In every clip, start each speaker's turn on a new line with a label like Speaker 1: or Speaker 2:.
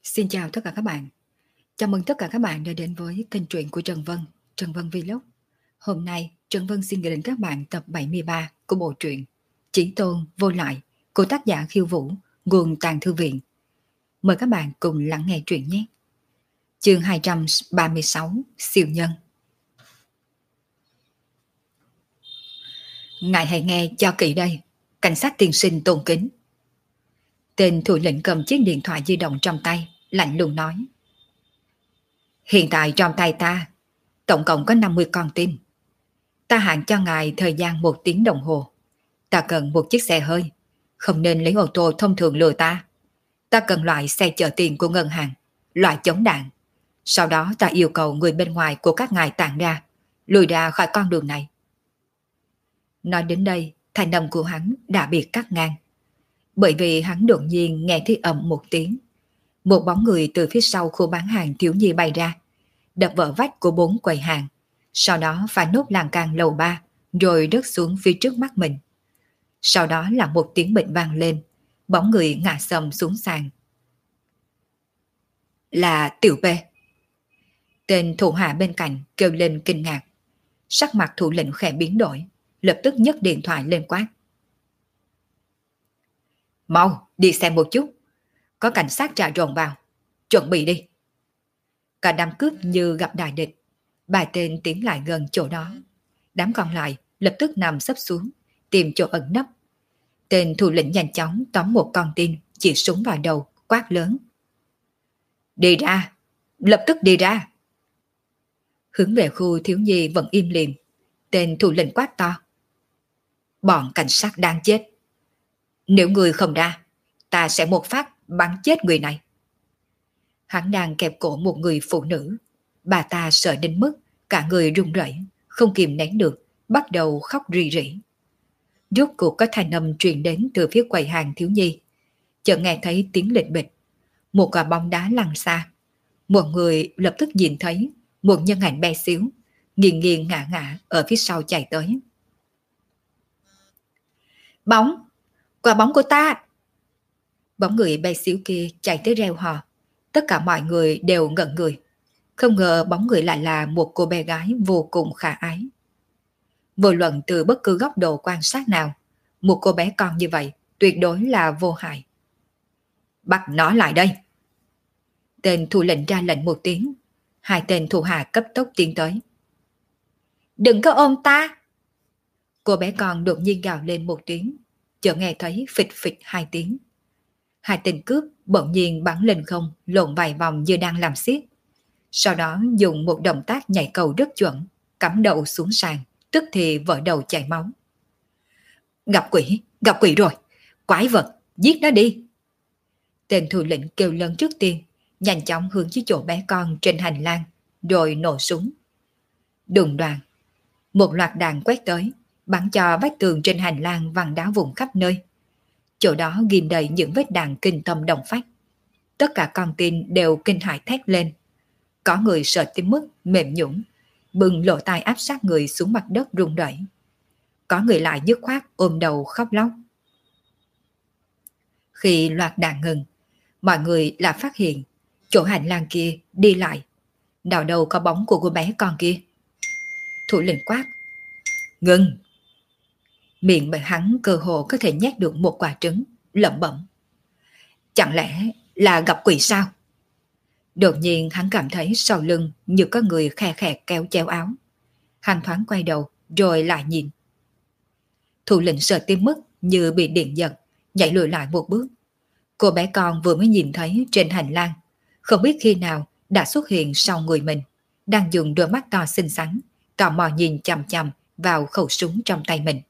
Speaker 1: Xin chào tất cả các bạn. Chào mừng tất cả các bạn đã đến với kênh truyện của Trần Vân Vlog. Hôm nay, Trần Vân xin gửi đến các bạn tập 73 của bộ truyện Chí Tôn Vô Lại của tác giả Khiêu Vũ, nguồn Tàng Thư Viện. Mời các bạn cùng lắng nghe truyện nhé. Chương 236 Siêu Nhân. Ngài hãy nghe cho kỹ đây. Cảnh sát tiên sinh tôn kính. Tên thủ lĩnh cầm chiếc điện thoại di động trong tay, lạnh lùng nói. Hiện tại trong tay ta, tổng cộng có 50 con tin. Ta hạn cho ngài thời gian 1 tiếng đồng hồ. Ta cần một chiếc xe hơi, không nên lấy ô tô thông thường lừa ta. Ta cần loại xe chở tiền của ngân hàng, loại chống đạn. Sau đó ta yêu cầu người bên ngoài của các ngài tản ra, lùi ra khỏi con đường này. Nói đến đây, thanh âm của hắn đã bị cắt ngang. Bởi vì hắn đột nhiên nghe thấy ầm một tiếng. Một bóng người từ phía sau khu bán hàng thiếu nhi bay ra, đập vỡ vách của 4 quầy hàng, sau đó phá nốt lan can lầu 3, rồi rớt xuống phía trước mắt mình. Sau đó là một tiếng bệnh vang lên, bóng người ngã sầm xuống sàn. Là Tiểu P. Tên thủ hạ bên cạnh kêu lên kinh ngạc. Sắc mặt thủ lĩnh khẽ biến đổi, lập tức nhấc điện thoại lên quát. Mau, đi xem một chút. Có cảnh sát trà rồn vào. Chuẩn bị đi. Cả đám cướp như gặp đại địch. 3 tên tiến lại gần chỗ đó. Đám còn lại lập tức nằm sấp xuống, tìm chỗ ẩn nấp. Tên thủ lĩnh nhanh chóng tóm một con tin, chỉ súng vào đầu, quát lớn. Đi ra! Lập tức đi ra! Hướng về khu thiếu nhi vẫn im lìm. Tên thủ lĩnh quát to. Bọn cảnh sát đang chết. Nếu người không ra, ta sẽ một phát bắn chết người này. Hắn đang kẹp cổ một người phụ nữ. Bà ta sợ đến mức cả người run rẩy, không kìm nén được, bắt đầu khóc rỉ rỉ. Rốt cuộc có thanh âm truyền đến từ phía quầy hàng thiếu nhi. Chợt nghe thấy tiếng lệch bịch. Một quả bóng đá lăn xa. Một người lập tức nhìn thấy một nhân ảnh bé xíu, nghiêng nghiêng ngã ngã ở phía sau chạy tới. Bóng! Quả bóng của ta! Bóng người bé xíu kia chạy tới reo hò. Tất cả mọi người đều ngẩn người. Không ngờ bóng người lại là một cô bé gái vô cùng khả ái. Vô luận từ bất cứ góc độ quan sát nào, một cô bé con như vậy tuyệt đối là vô hại. Bắt nó lại đây! Tên thủ lĩnh ra lệnh một tiếng. 2 tên thủ hạ cấp tốc tiến tới. Đừng có ôm ta! Cô bé con đột nhiên gào lên một tiếng, chợt nghe thấy phịch phịch 2 tiếng. 2 tên cướp bỗng nhiên bắn lên không, lộn vài vòng như đang làm xiết. Sau đó dùng một động tác nhảy cầu rất chuẩn, cắm đầu xuống sàn, tức thì vỡ đầu chảy máu. Gặp quỷ rồi, quái vật, giết nó đi. Tên thủ lĩnh kêu lớn trước tiên, nhanh chóng hướng tới chỗ bé con trên hành lang, rồi nổ súng. Đùng đoàn, một loạt đạn quét tới, bắn cho vách tường trên hành lang văng đá vụn khắp nơi. Chỗ đó ghim đầy những vết đạn kinh tâm động phách. Tất cả con tin đều kinh hãi thét lên. Có người sợ tới mức mềm nhũn, bưng lỗ tai áp sát người xuống mặt đất run rẩy. Có người lại dứt khoát ôm đầu khóc lóc. Khi loạt đạn ngừng, mọi người lại phát hiện chỗ hành lang kia đi lại. Nào đâu có bóng của cô bé con kia. Thủ lĩnh quát. Ngừng! Miệng bởi hắn cơ hồ có thể nhét được một quả trứng, lẩm bẩm. Chẳng lẽ là gặp quỷ sao? Đột nhiên hắn cảm thấy sau lưng như có người khe khẽ kéo chéo áo. Hắn thoáng quay đầu rồi lại nhìn. Thủ lĩnh sợ tới mức như bị điện giật, nhảy lùi lại một bước. Cô bé con vừa mới nhìn thấy trên hành lang, không biết khi nào đã xuất hiện sau người mình, đang dùng đôi mắt to xinh xắn, tò mò nhìn chằm chằm vào khẩu súng trong tay mình.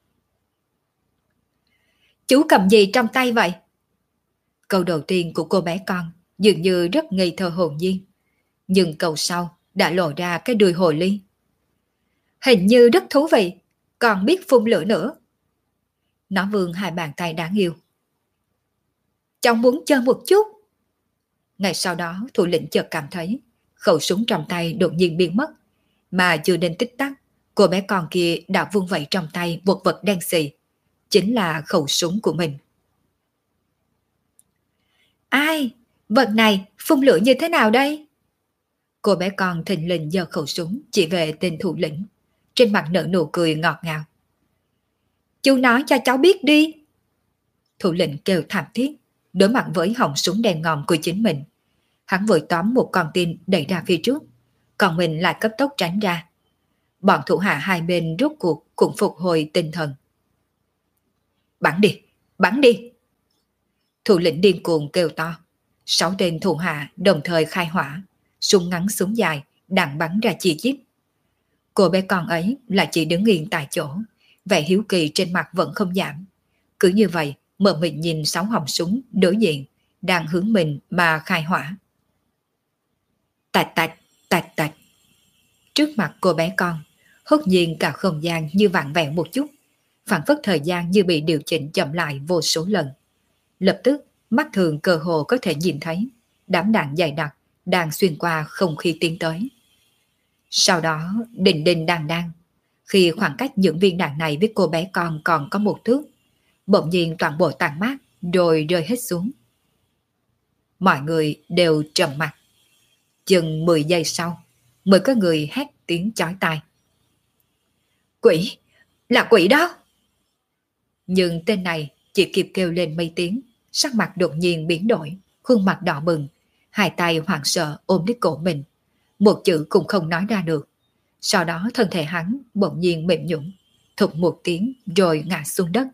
Speaker 1: Chú cầm gì trong tay vậy? Câu đầu tiên của cô bé con dường như rất ngây thơ hồn nhiên, nhưng câu sau đã lộ ra cái đuôi hồ ly. Hình như rất thú vị, còn biết phun lửa nữa. Nó vươn 2 bàn tay đáng yêu. Cháu muốn chơi một chút. Ngay sau đó thủ lĩnh chợt cảm thấy khẩu súng trong tay đột nhiên biến mất, mà chưa đến tích tắc, cô bé con kia đã vung vẩy trong tay một vật đen xì, chính là khẩu súng của mình. Ai? Vật này phun lửa như thế nào đây? Cô bé con thình lình giơ khẩu súng chỉ về tên thủ lĩnh. Trên mặt nở nụ cười ngọt ngào. Chú nói cho cháu biết đi. Thủ lĩnh kêu thảm thiết, đối mặt với họng súng đen ngòm của chính mình. Hắn vội tóm một con tin đẩy ra phía trước, còn mình lại cấp tốc tránh ra. Bọn thủ hạ hai bên rốt cuộc cũng phục hồi tinh thần. Bắn đi, bắn đi. Thủ lĩnh điên cuồng kêu to. 6 tên thủ hạ đồng thời khai hỏa, súng ngắn súng dài, đạn bắn ra chi chít. Cô bé con ấy lại chỉ đứng yên tại chỗ, vẻ hiếu kỳ trên mặt vẫn không giảm. Cứ như vậy, mờ mịt nhìn 6 họng súng đối diện, đang hướng mình mà khai hỏa. Tạch tạch, tạch tạch. Trước mặt cô bé con, hốt nhiên cả không gian như vặn vẹo một chút, phản phất thời gian như bị điều chỉnh chậm lại vô số lần. Lập tức, mắt thường cơ hồ có thể nhìn thấy đám đạn dày đặc đang xuyên qua không khí tiến tới. Sau đó, đình đình đàn đan, khi khoảng cách những viên đạn này với cô bé con còn có một thước, bỗng nhiên toàn bộ tàn mát rồi rơi hết xuống. Mọi người đều trầm mặt. Chừng 10 giây sau, mới có người hét tiếng chói tai. Quỷ! Là quỷ đó! Nhưng tên này chỉ kịp kêu lên mấy tiếng, sắc mặt đột nhiên biến đổi, khuôn mặt đỏ bừng, hai tay hoảng sợ ôm lấy cổ mình. Một chữ cũng không nói ra được. Sau đó thân thể hắn bỗng nhiên mềm nhũn, thục một tiếng rồi ngã xuống đất.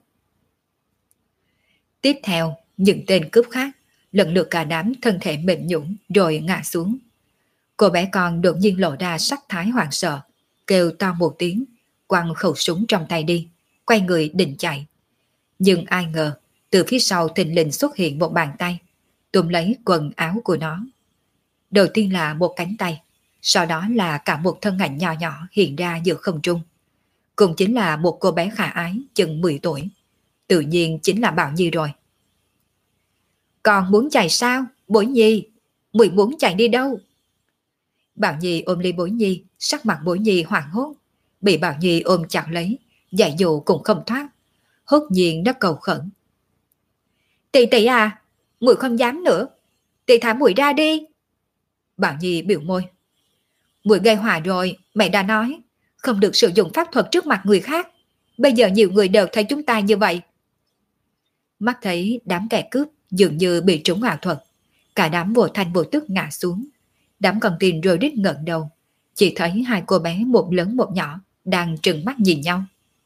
Speaker 1: Tiếp theo, những tên cướp khác, lần lượt cả đám thân thể mềm nhũn rồi ngã xuống. Cô bé con đột nhiên lộ ra sắc thái hoảng sợ, kêu to một tiếng, quăng khẩu súng trong tay đi, quay người định chạy. Nhưng ai ngờ, từ phía sau thình lình xuất hiện một bàn tay, túm lấy quần áo của nó. Đầu tiên là một cánh tay, sau đó là cả một thân ảnh nhỏ nhỏ hiện ra giữa không trung. Cũng chính là một cô bé khả ái chừng 10 tuổi. Tự nhiên chính là Bảo Nhi rồi. Còn muốn chạy sao? Bối Nhi, muội muốn chạy đi đâu? Bảo Nhi ôm lấy Bối Nhi, sắc mặt Bối Nhi hoảng hốt. Bị Bảo Nhi ôm chặt lấy, dạy dụ cũng không thoát. Hốt nhiên nó cầu khẩn. Tỷ tỷ à, muội không dám nữa. Tỷ thả muội ra đi. Bảo Nhi biểu môi. Muội gây họa rồi, mẹ đã nói. Không được sử dụng pháp thuật trước mặt người khác. Bây giờ nhiều người đều thấy chúng ta như vậy. Mắt thấy đám kẻ cướp dường như bị trúng ảo thuật. Cả đám vô thanh vô tức ngã xuống. Đám con tin rồi đít ngẩng đầu. Chỉ thấy hai cô bé một lớn một nhỏ đang trừng mắt nhìn nhau.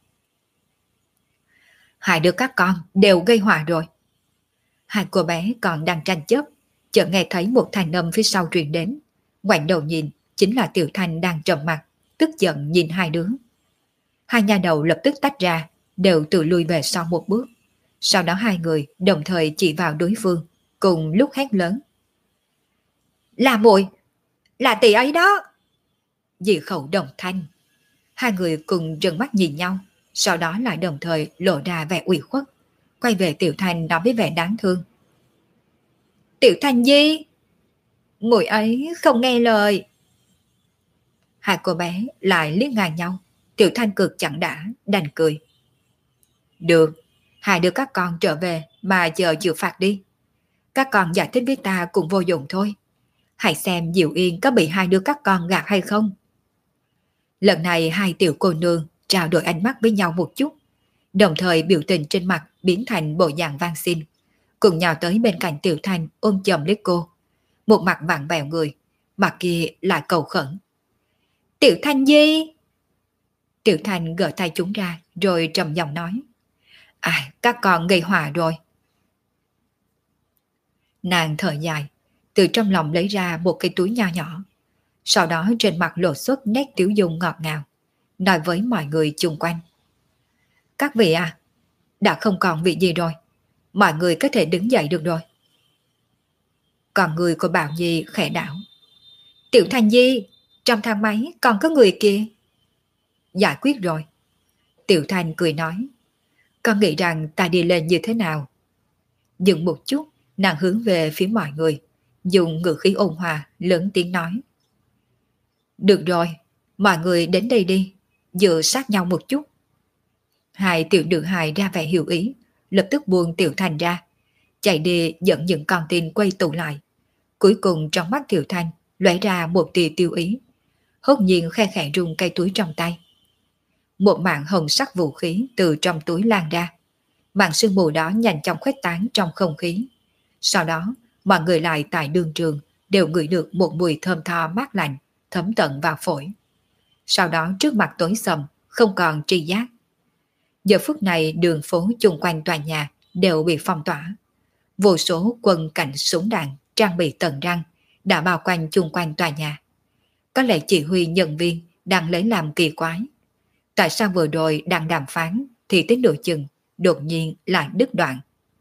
Speaker 1: Hai đứa các con đều gây họa rồi. Hai cô bé còn đang tranh chấp, chợt nghe thấy một thanh âm phía sau truyền đến. Ngoảnh đầu nhìn, chính là Tiểu Thanh đang trầm mặt, tức giận nhìn hai đứa. Hai nha đầu lập tức tách ra, đều tự lui về sau một bước. Sau đó hai người đồng thời chỉ vào đối phương, cùng lúc hét lớn. Là muội, là tỷ ấy đó. Dị khẩu đồng thanh. Hai người cùng trừng mắt nhìn nhau, sau đó lại đồng thời lộ ra vẻ ủy khuất, quay về Tiểu Thanh nói với vẻ đáng thương. Tiểu Thanh Di, muội ấy không nghe lời. Hai cô bé lại liếc ngang nhau. Tiểu Thanh cực chẳng đã, đành cười. Được, hai đứa các con trở về mà giờ chịu phạt đi. Các con giải thích với ta cũng vô dụng thôi. Hãy xem Diệu Yên có bị hai đứa các con gạt hay không. Lần này hai tiểu cô nương trao đổi ánh mắt với nhau một chút, đồng thời biểu tình trên mặt biến thành bộ dạng van xin, cùng nhào tới bên cạnh Tiểu Thanh ôm chầm lấy cô. Một mặt vặn vẹo người, mặt kia lại cầu khẩn. Tiểu Thanh Di! Tiểu Thanh gỡ tay chúng ra rồi trầm giọng nói. Các con gây họa rồi. Nàng thở dài, từ trong lòng lấy ra một cái túi nho nhỏ. Sau đó trên mặt lộ xuất nét tiểu dung ngọt ngào, nói với mọi người chung quanh. Các vị à, đã không còn vị gì rồi. Mọi người có thể đứng dậy được rồi. Còn người của Bảo Nhi khẽ đảo. Tiểu Thanh Di, trong thang máy còn có người kia. Giải quyết rồi. Tiểu Thanh cười nói. Con nghĩ rằng ta đi lên như thế nào? Dừng một chút, nàng hướng về phía mọi người, dùng ngữ khí ôn hòa, lớn tiếng nói. Được rồi, mọi người đến đây đi, dựa sát nhau một chút. Hai tiểu nữ hài ra vẻ hiểu ý, lập tức buông Tiểu Thanh ra, chạy đi dẫn những con tin quay tụ lại, Cuối cùng trong mắt Tiểu Thanh lóe ra một tia tiêu ý, hốt nhiên khe khẽ rung cây túi trong tay. Một mảng hồng sắc vũ khí từ trong túi lan ra. Mảng sương mù đó nhanh chóng khuếch tán trong không khí. Sau đó, mọi người lại tại đường trường đều ngửi được một mùi thơm tho mát lạnh thấm tận vào phổi. Sau đó trước mặt tối sầm, không còn tri giác. Giờ phút này đường phố chung quanh tòa nhà đều bị phong tỏa. Vô số quân cảnh súng đạn trang bị tận răng đã bao quanh chung quanh tòa nhà. Có lẽ chỉ huy nhân viên đang lấy làm kỳ quái. Tại sao vừa rồi đang đàm phán thì tới nửa chừng đột nhiên lại đứt đoạn.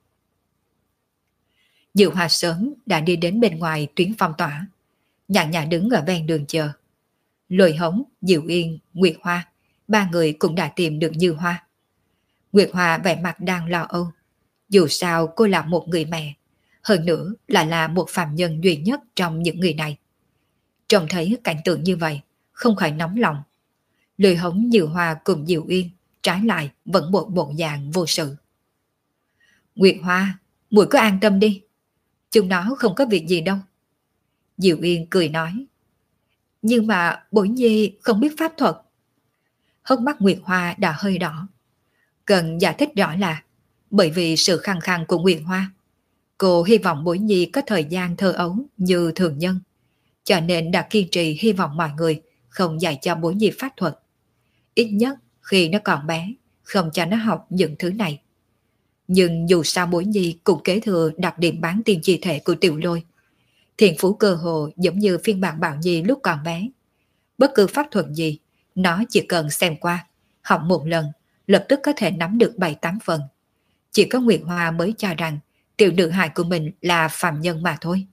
Speaker 1: Diệu Hoa sớm đã đi đến bên ngoài tuyến phong tỏa, nhàn nhã đứng ở ven đường chờ. Lôi Hống, Diệu Yên, Nguyệt Hoa, ba người cũng đã tìm được Như Hoa. Nguyệt Hoa vẻ mặt đang lo âu. Dù sao cô là một người mẹ, hơn nữa là một phàm nhân duy nhất trong những người này. Trông thấy cảnh tượng như vậy, không khỏi nóng lòng. Lôi Hống, Như Hoa cùng Diệu Yên trái lại vẫn bộ dạng vô sự. Nguyệt Hoa, muội cứ an tâm đi, chúng nó không có việc gì đâu. Diệu Yên cười nói. Nhưng mà Bối Nhi không biết pháp thuật. Hốc mắt Nguyệt Hoa đã hơi đỏ. Cần giải thích rõ là bởi vì sự khăng khăng của Nguyệt Hoa, cô hy vọng Bối Nhi có thời gian thơ ấu như thường nhân, cho nên đã kiên trì hy vọng mọi người không dạy cho Bối Nhi pháp thuật. Ít nhất khi nó còn bé, không cho nó học những thứ này. Nhưng dù sao Bối Nhi cũng kế thừa đặc điểm bán tiên chi thể của Tiểu Lôi. Thiện phú cơ hồ giống như phiên bản Bảo Nhi lúc còn bé. Bất cứ pháp thuật gì, nó chỉ cần xem qua, học một lần, lập tức có thể nắm được 7-8 phần. Chỉ có Nguyệt Hoa mới cho rằng tiểu nữ hài của mình là phàm nhân mà thôi.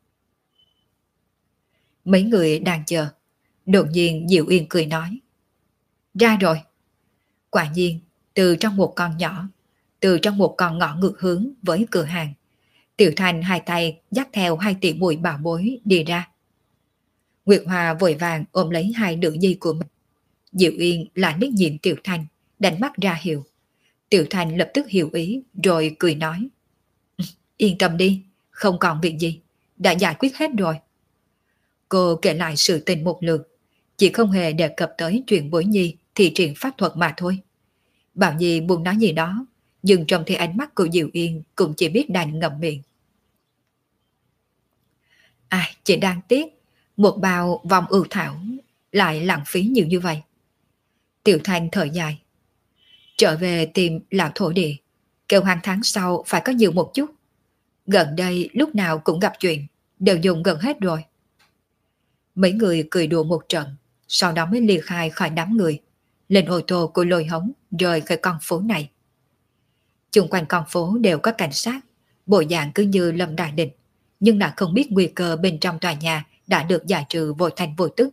Speaker 1: Mấy người đang chờ. Đột nhiên Diệu Yên cười nói. Ra rồi. Quả nhiên, từ trong một con ngõ ngược hướng với cửa hàng, Tiểu Thanh hai tay dắt theo hai tỷ muội bảo bối đi ra. Nguyệt Hoa vội vàng ôm lấy hai nữ nhi của mình. Diệu Yên lại liếc nhìn Tiểu Thanh, đánh mắt ra hiệu. Tiểu Thanh lập tức hiểu ý rồi cười nói. Yên tâm đi, không còn việc gì, đã giải quyết hết rồi. Cô kể lại sự tình một lượt, chỉ không hề đề cập tới chuyện Bối Nhi thi triển pháp thuật mà thôi. Bảo Nhi buồn nói gì đó, nhưng trong thì ánh mắt của Diệu Yên cũng chỉ biết đành ngậm miệng. Chỉ đáng tiếc, một bao vòng ưu thảo lại lãng phí nhiều như vậy. Tiểu Thanh thở dài. Trở về tìm lão thổ địa, kêu hàng tháng sau phải có nhiều một chút. Gần đây lúc nào cũng gặp chuyện, đều dùng gần hết rồi. Mấy người cười đùa một trận, sau đó mới liệt khai khỏi đám người, lên ô tô của Lôi Hống rời khỏi con phố này. Chung quanh con phố đều có cảnh sát, bộ dạng cứ như lâm đại địch, nhưng đã không biết nguy cơ bên trong tòa nhà đã được giải trừ vô thành vô tức.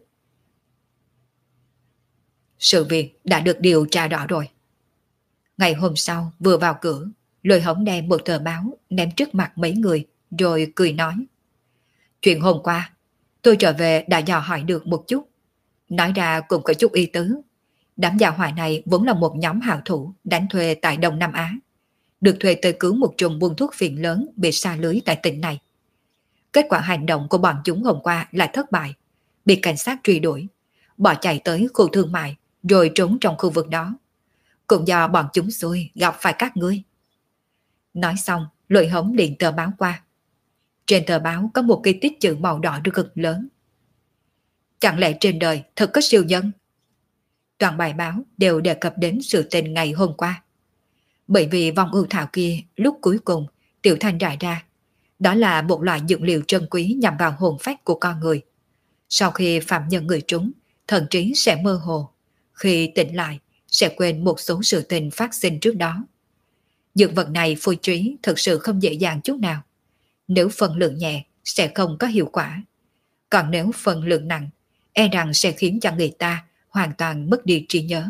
Speaker 1: Sự việc đã được điều tra rõ rồi. Ngày hôm sau vừa vào cửa, Lôi Hống đem một tờ báo ném trước mặt mấy người rồi cười nói. Chuyện hôm qua tôi trở về đã dò hỏi được một chút, nói ra cũng có chút ý tứ. Đám gia hỏa này vốn là một nhóm hảo thủ đánh thuê tại Đông Nam Á, được thuê tới cứu một trùm buôn thuốc phiện lớn bị sa lưới tại tỉnh này. Kết quả hành động của bọn chúng hôm qua lại thất bại, bị cảnh sát truy đuổi, bỏ chạy tới khu thương mại rồi trốn trong khu vực đó. Cũng do bọn chúng xui gặp phải các ngươi. Nói xong, Lôi Hống điện tờ báo qua. Trên tờ báo có một cái tích chữ màu đỏ cực lớn. Chẳng lẽ trên đời thật có siêu nhân? Toàn bài báo đều đề cập đến sự tình ngày hôm qua. Bởi vì vòng ưu thảo kia lúc cuối cùng Tiểu Thanh rải ra, đó là một loại dược liệu trân quý nhằm vào hồn phách của con người. Sau khi phạm nhân người trúng, thần trí sẽ mơ hồ. Khi tỉnh lại, sẽ quên một số sự tình phát sinh trước đó. Dược vật này phôi trí thực sự không dễ dàng chút nào. Nếu phần lượng nhẹ sẽ không có hiệu quả. Còn nếu phần lượng nặng, e rằng sẽ khiến cho người ta hoàn toàn mất đi trí nhớ.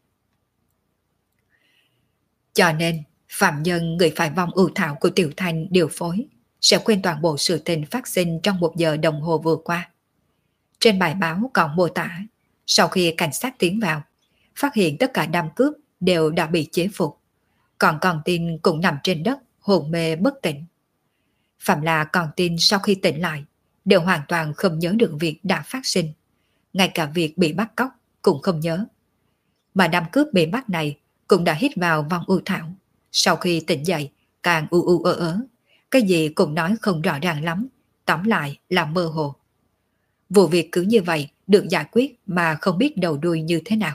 Speaker 1: Cho nên, phạm nhân người phải vong ưu thảo của Tiểu Thanh điều phối, sẽ quên toàn bộ sự tình phát sinh trong 1 giờ đồng hồ vừa qua. Trên bài báo còn mô tả, sau khi cảnh sát tiến vào, phát hiện tất cả đám cướp đều đã bị chế phục, còn con tin cũng nằm trên đất hồn mê bất tỉnh. Phạm là con tin sau khi tỉnh lại đều hoàn toàn không nhớ được việc đã phát sinh. Ngay cả việc bị bắt cóc cũng không nhớ. Mà đám cướp bị bắt này cũng đã hít vào vòng u thảo. Sau khi tỉnh dậy, càng ơ. Cái gì cũng nói không rõ ràng lắm. Tóm lại là mơ hồ. Vụ việc cứ như vậy được giải quyết mà không biết đầu đuôi như thế nào.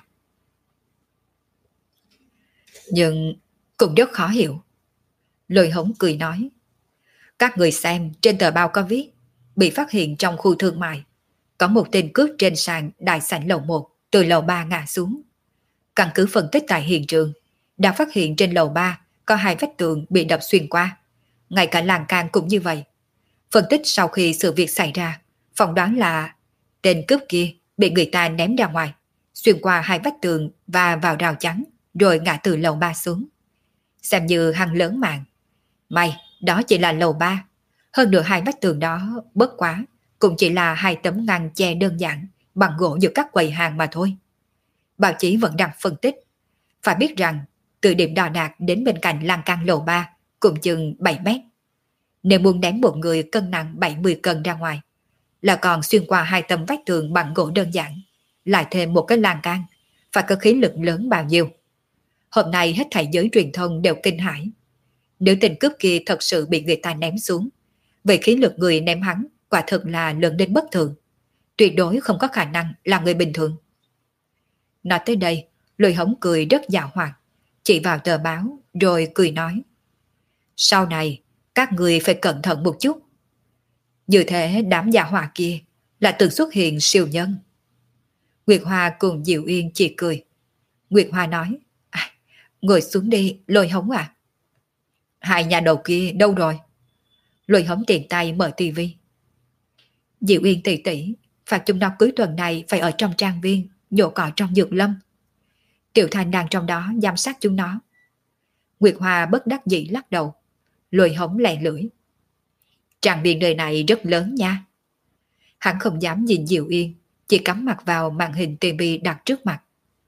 Speaker 1: Nhưng cũng rất khó hiểu. Lôi Hống cười nói. Các người xem trên tờ báo có viết, bị phát hiện trong khu thương mại. Có một tên cướp trên sàn đại sảnh lầu 1 từ lầu 3 ngã xuống. Căn cứ phân tích tại hiện trường, đã phát hiện trên lầu 3 có 2 vách tường bị đập xuyên qua. Ngay cả lan can cũng như vậy. Phân tích sau khi sự việc xảy ra, phỏng đoán là tên cướp kia bị người ta ném ra ngoài, xuyên qua 2 vách tường và vào rào chắn, rồi ngã từ lầu 3 xuống. Xem như hăng lớn mạng. May, đó chỉ là lầu 3. Hơn nữa 2 vách tường đó bất quá, cũng chỉ là 2 tấm ngăn che đơn giản bằng gỗ giữa các quầy hàng mà thôi. Báo chí vẫn đang phân tích. Phải biết rằng, từ điểm đo đạc đến bên cạnh lan can lầu 3 cũng chừng 7 mét. Nếu muốn ném một người cân nặng 70 cân ra ngoài, là còn xuyên qua 2 tấm vách tường bằng gỗ đơn giản, lại thêm một cái lan can, phải có khí lực lớn bao nhiêu. Hôm nay hết thảy giới truyền thông đều kinh hãi. Nếu tên cướp kia thật sự bị người ta ném xuống, vậy khí lực người ném hắn quả thực là lớn đến bất thường. Tuyệt đối không có khả năng là người bình thường. Nói tới đây, Lôi Hống cười rất dạo hoạt, chỉ vào tờ báo rồi cười nói. Sau này, các người phải cẩn thận một chút. Như thế đám giả hòa kia là từng xuất hiện siêu nhân. Nguyệt Hoa cùng Diệu Yên chỉ cười. Nguyệt Hoa nói, ngồi xuống đi, Lôi Hống à. Hai nhà đầu kia đâu rồi? Lôi Hống tiện tay mở tivi. Diệu Yên tỷ tỷ, phạt chúng nó cuối tuần này phải ở trong trang viên, nhổ cỏ trong dược lâm. Tiểu Thanh đang trong đó giám sát chúng nó. Nguyệt Hoa bất đắc dĩ lắc đầu. Lôi Hống lè lưỡi. Trang viên nơi này rất lớn nha. Hắn không dám nhìn Diệu Yên, chỉ cắm mặt vào màn hình tivi đặt trước mặt.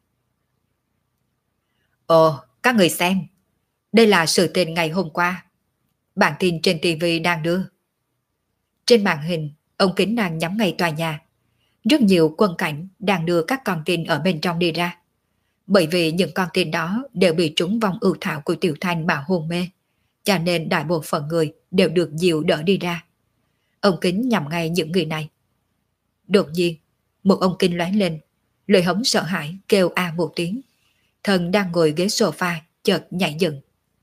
Speaker 1: Ồ, các người xem, đây là sự tình ngày hôm qua. Bản tin trên tivi đang đưa. Trên màn hình, ông Kính đang nhắm ngay tòa nhà. Rất nhiều quân cảnh đang đưa các con tin ở bên trong đi ra. Bởi vì những con tin đó đều bị trúng vong ưu thảo của Tiểu Thanh bảo hôn mê, cho nên đại bộ phận người đều được dìu đỡ đi ra. Ông Kính nhằm ngay những người này. Đột nhiên, một ông kinh lóe lên, Lôi Hống sợ hãi kêu a một tiếng. Thần đang ngồi ghế sofa chợt nhảy dựng.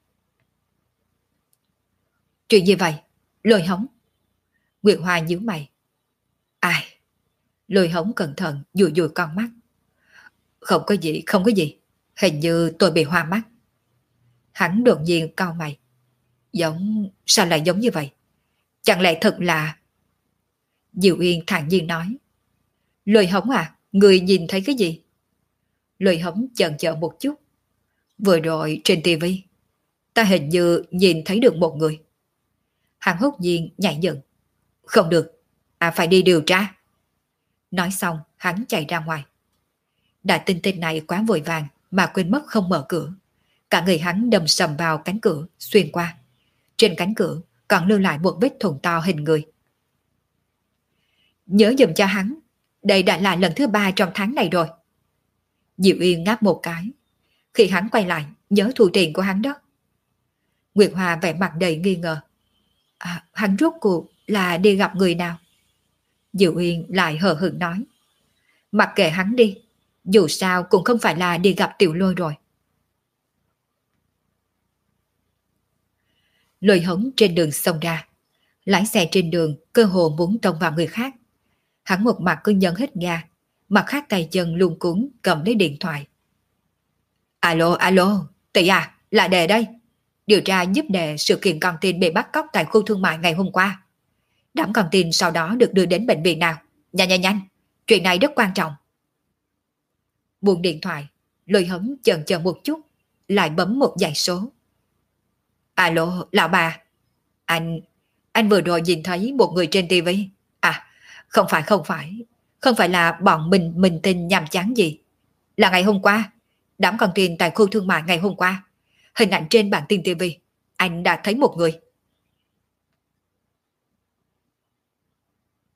Speaker 1: Chuyện gì vậy? Lôi Hống. Nguyệt Hoa nhíu mày. Ai? Lôi Hống cẩn thận dụi dụi con mắt. Không có gì, không có gì. Hình như tôi bị hoa mắt. Hắn đột nhiên cau mày. Sao lại giống như vậy? Chẳng lẽ thật là... Diệu Yên thản nhiên nói. Lôi Hống à, người nhìn thấy cái gì? Lôi Hống chần chờ một chút. Vừa rồi trên tivi, ta hình như nhìn thấy được một người. Hắn hốt nhiên nhảy dựng. Không được, phải đi điều tra. Nói xong, hắn chạy ra ngoài. Đại tinh tinh này quá vội vàng mà quên mất không mở cửa. Cả người hắn đâm sầm vào cánh cửa, xuyên qua. Trên cánh cửa còn lưu lại một vết thủng to hình người. Nhớ giùm cho hắn, đây đã là lần thứ 3 trong tháng này rồi. Diệu Yên ngáp một cái. Khi hắn quay lại, nhớ thu tiền của hắn đó. Nguyệt Hoa vẻ mặt đầy nghi ngờ. Hắn rốt cuộc là đi gặp người nào? Diệu Yên lại hờ hững nói. Mặc kệ hắn đi, dù sao cũng không phải là đi gặp Tiểu Lôi rồi. Lôi Hống trên đường xông ra. Lái xe trên đường cơ hồ muốn tông vào người khác. Hắn một mặt cứ nhấn hết ga, mặt khác tay chân luống cuống cầm lấy điện thoại. Alo, tỷ à, là Đề đây. Điều tra giúp Đề sự kiện con tin bị bắt cóc tại khu thương mại ngày hôm qua. Đám con tin sau đó được đưa đến bệnh viện nào? Nhanh, chuyện này rất quan trọng. Buông điện thoại, Lôi Hống chần chờ một chút, lại bấm một dãy số. Alo, lão bà. Anh vừa rồi nhìn thấy một người trên tivi. Không phải là bọn mình tin nhàm chán gì. Là ngày hôm qua, đám con tin tại khu thương mại ngày hôm qua. Hình ảnh trên bản tin tivi, anh đã thấy một người.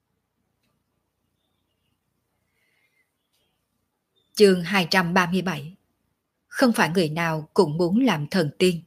Speaker 1: Chương 237. Không phải người nào cũng muốn làm thần tiên.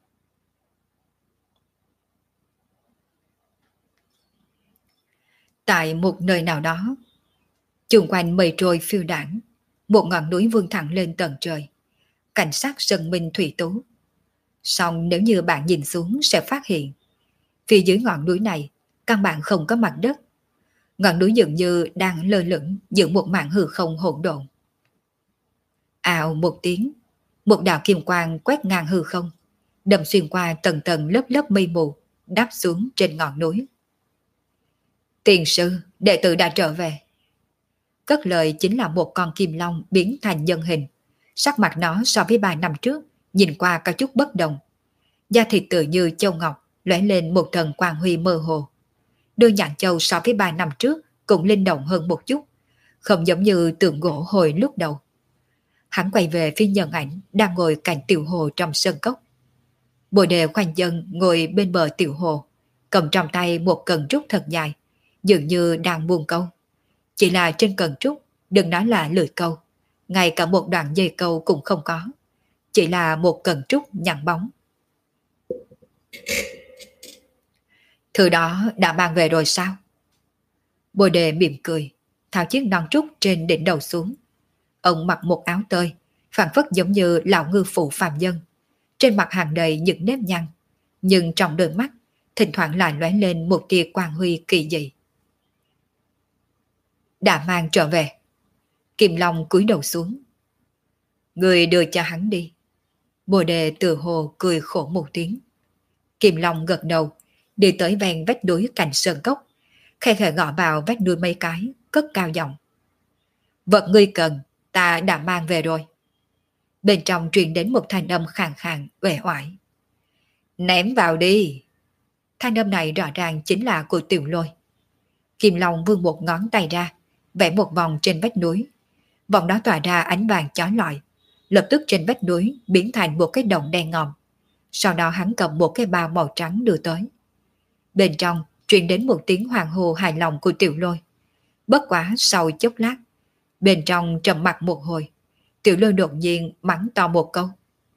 Speaker 1: Tại một nơi nào đó, chung quanh mây trôi phiêu đảng, một ngọn núi vươn thẳng lên tận trời, cảnh sắc sơn minh thủy tú. Song nếu như bạn nhìn xuống sẽ phát hiện, phía dưới ngọn núi này căn bản không có mặt đất. Ngọn núi dường như đang lơ lửng giữa một mảng hư không hỗn độn. Ào một tiếng, một đạo kim quang quét ngang hư không, đâm xuyên qua tầng tầng lớp lớp mây mù, đáp xuống trên ngọn núi. Tiền sư, đệ tử đã trở về. Cất lời chính là một con kim long biến thành nhân hình. Sắc mặt nó so với 3 năm trước, nhìn qua có chút bất đồng. Da thịt tựa như châu ngọc, lóe lên một thần quang huy mơ hồ. Đôi nhãn châu so với 3 năm trước cũng linh động hơn một chút, không giống như tượng gỗ hồi lúc đầu. Hắn quay về phía nhân ảnh đang ngồi cạnh tiểu hồ trong sân cốc. Bồ đề khoanh chân ngồi bên bờ tiểu hồ, cầm trong tay một cần trúc thật dài, dường như đang buông câu. Chỉ là trên cần trúc, đừng nói là lưỡi câu, ngay cả một đoạn dây câu cũng không có, chỉ là một cần trúc nhẵn bóng. Thứ đó đã mang về rồi sao? Bồ đề mỉm cười, tháo chiếc nón trúc trên đỉnh đầu xuống. Ông mặc một áo tơi, phảng phất giống như lão ngư phụ phàm nhân. Trên mặt hàng đầy những nếp nhăn, nhưng trong đôi mắt thỉnh thoảng lại lóe lên một tia quang huy kỳ dị. Đã mang trở về. Kim Long cúi đầu xuống. Người đưa cho hắn đi. Bồ đề từ hồ cười khổ một tiếng. Kim Long gật đầu, đi tới ven vách núi cạnh sơn cốc, khẽ khẽ gõ vào vách núi mấy cái, cất cao giọng. Vật ngươi cần, ta đã mang về rồi. Bên trong truyền đến một thanh âm khàn khàn, uể oải. Ném vào đi. Thanh âm này rõ ràng chính là của Tiểu Lôi. Kim Long vươn một ngón tay ra, vẽ một vòng trên vách núi. Vòng đó tỏa ra ánh vàng chói lọi, lập tức trên vách núi biến thành một cái động đen ngòm. Sau đó hắn cầm một cái bao màu trắng đưa tới. Bên trong truyền đến một tiếng hoàng hô hài lòng của Tiểu Lôi. Bất quá sau chốc lát, bên trong trầm mặc một hồi, Tiểu Lôi đột nhiên mắng to một câu.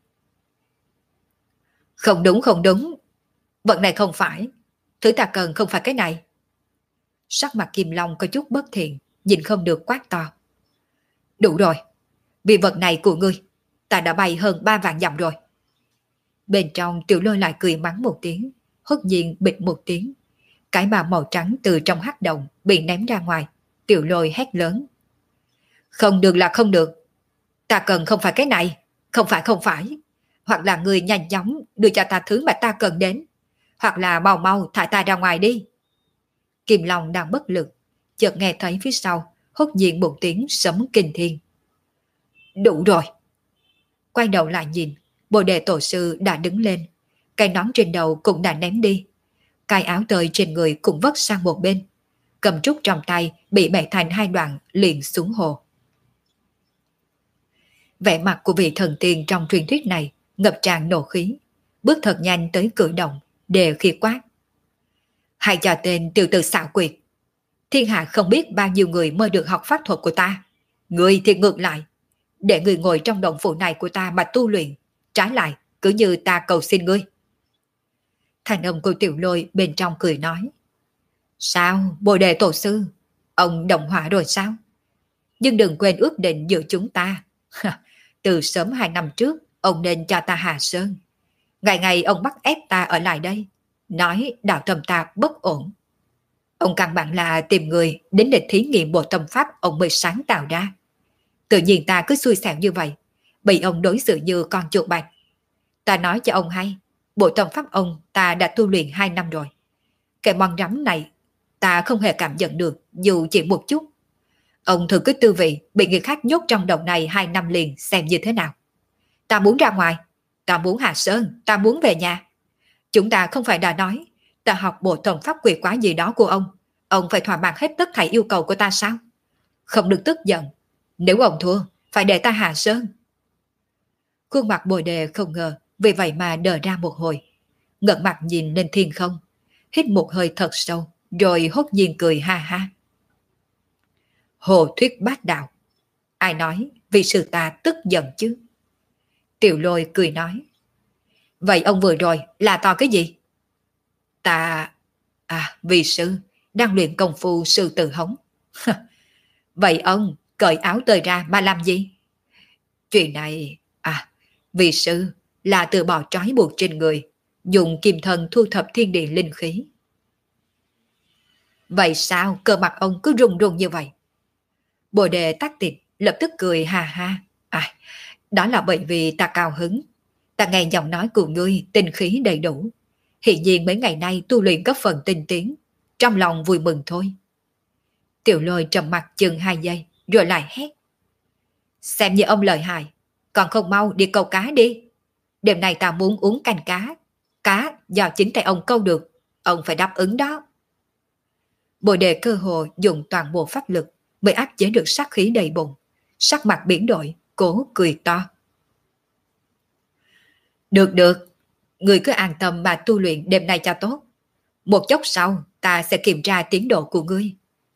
Speaker 1: Không đúng không đúng, vật này không phải, thứ ta cần không phải cái này. Sắc mặt Kim Long có chút bất thiện, nhìn không được quát to. Đủ rồi, vì vật này của ngươi, ta đã bay hơn 3 vạn dặm rồi. Bên trong Tiểu Lôi lại cười mắng một tiếng, hốt nhiên bịch một tiếng. Cái bao màu trắng từ trong hắc động bị ném ra ngoài. Tiểu Lôi hét lớn. Không được là không được. Ta cần không phải cái này, không phải. Hoặc là người nhanh chóng đưa cho ta thứ mà ta cần đến, hoặc là mau mau thả ta ra ngoài đi. Kim Long đang bất lực, chợt nghe thấy phía sau hốt nhiên một tiếng sấm kinh thiên. Đủ rồi. Quay đầu lại nhìn, Bồ đề tổ sư đã đứng lên, cái nón trên đầu cũng đã ném đi, cái áo tơi trên người cũng vất sang một bên, cầm trúc trong tay bị bẻ thành 2 đoạn liền xuống hồ. Vẻ mặt của vị thần tiên trong truyền thuyết này ngập tràn nộ khí, bước thật nhanh tới cử động, đề khi quát. Hãy cho tên tiểu tử xảo quyệt. Thiên hạ không biết bao nhiêu người mơ được học pháp thuật của ta. Người thì ngược lại, để người ngồi trong động phủ này của ta mà tu luyện, trái lại cứ như ta cầu xin ngươi. Thành âm của Tiểu Lôi bên trong cười nói. Sao, Bồ đề tổ sư, ông đồng hỏa rồi sao? Nhưng đừng quên ước định giữa chúng ta. Từ sớm 2 năm trước, ông nên cho ta hạ sơn. Ngày ngày ông bắt ép ta ở lại đây, nói đạo tâm ta bất ổn. Ông căn bản là tìm người đến để thí nghiệm bộ tâm pháp ông mới sáng tạo ra. Tự nhiên ta cứ xui xẻo như vậy, bị ông đối xử như con chuột bạch. Ta nói cho ông hay, bộ tâm pháp ông ta đã tu luyện 2 năm rồi. Cái món rắm này ta không hề cảm nhận được dù chỉ một chút. Ông thử cứ tư vị bị người khác nhốt trong động này 2 năm liền xem như thế nào. Ta muốn ra ngoài, ta muốn hạ sơn, ta muốn về nhà. Chúng ta không phải đã nói ta học bộ thần pháp quỷ quái gì đó của ông phải thỏa mãn hết tất thảy yêu cầu của ta sao? Không được tức giận, nếu ông thua phải để ta hạ sơn. Khuôn mặt Bồ đề không ngờ vì vậy mà đờ ra một hồi, ngẩng mặt nhìn lên thiên không, hít một hơi thật sâu, rồi hốt nhiên cười ha ha. Hồ thuyết bát đạo, Ai nói vị sư ta tức giận chứ? Tiểu Lôi cười nói. Vậy ông vừa rồi là to cái gì? Ta... vị sư đang luyện công phu sư tử hống. Vậy ông cởi áo tơi ra mà làm gì? Chuyện này... vị sư là từ bỏ trói buộc trên người, dùng kim thân thu thập thiên địa linh khí. Vậy sao cơ mặt ông cứ run run như vậy? Bồ đề tắc tịch lập tức cười ha ha. Đó là bởi vì ta cao hứng. Ta nghe giọng nói của ngươi tinh khí đầy đủ. Hiện nhiên mấy ngày nay tu luyện có phần tinh tiến. Trong lòng vui mừng thôi. Tiểu Lôi trầm mặt chừng 2 giây rồi lại hét. Xem như ông lợi hại, còn không mau đi câu cá đi. Đêm nay ta muốn uống canh cá. Cá do chính tay ông câu được. Ông phải đáp ứng đó. Bồ đề cơ hồ dùng toàn bộ pháp lực mới áp chế được sát khí đầy bụng. Sắc mặt biến đổi, cố cười to. Được được, người cứ an tâm mà tu luyện đêm nay cho tốt. Một chốc sau ta sẽ kiểm tra tiến độ của ngươi.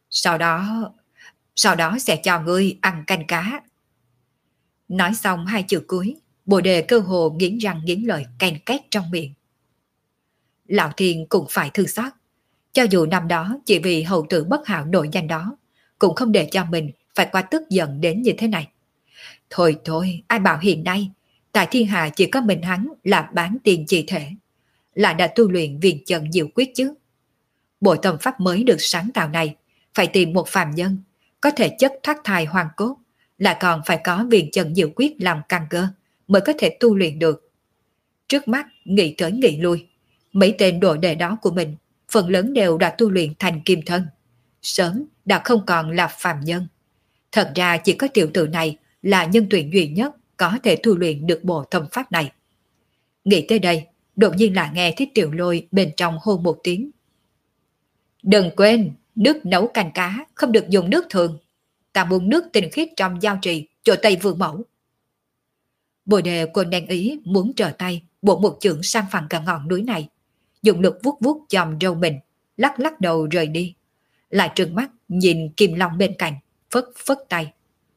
Speaker 1: Sau đó sẽ cho ngươi ăn canh cá. Nói xong 2 chữ cuối, Bồ đề cơ hồ nghiến răng nghiến lợi ken két trong miệng. Lão Thiên cũng phải thương xót. Cho dù năm đó chỉ vì hậu tử bất hảo nổi danh đó, cũng không để cho mình phải qua tức giận đến như thế này. Thôi thôi, ai bảo hiện nay tại thiên hạ chỉ có mình hắn là bán tiền chỉ thể, là đã tu luyện viền chân diệu quyết chứ. Bộ tâm pháp mới được sáng tạo này phải tìm một phàm nhân có thể chất thoát thai hoàn cốt, là còn phải có viền chân diệu quyết làm căn cơ mới có thể tu luyện được. Trước mắt nghĩ tới nghĩ lui, mấy tên đồ đệ đó của mình phần lớn đều đã tu luyện thành kim thân, sớm đã không còn là phàm nhân. Thật ra chỉ có tiểu tử này là nhân tuyển duy nhất có thể tu luyện được bộ tâm pháp này. Nghĩ tới đây, đột nhiên là nghe thấy Tiểu Lôi bên trong hô một tiếng. Đừng quên, nước nấu canh cá không được dùng nước thường. Ta muốn nước tinh khiết trong giao trì, chỗ Tây Vương Mẫu. Bồ đề cô đang ý muốn trở tay, bộ một chưởng sang phẳng cả ngọn núi này. Dùng lực vuốt vuốt chòm râu mình, lắc lắc đầu rời đi. Lại trừng mắt nhìn Kim Long bên cạnh, phất phất tay.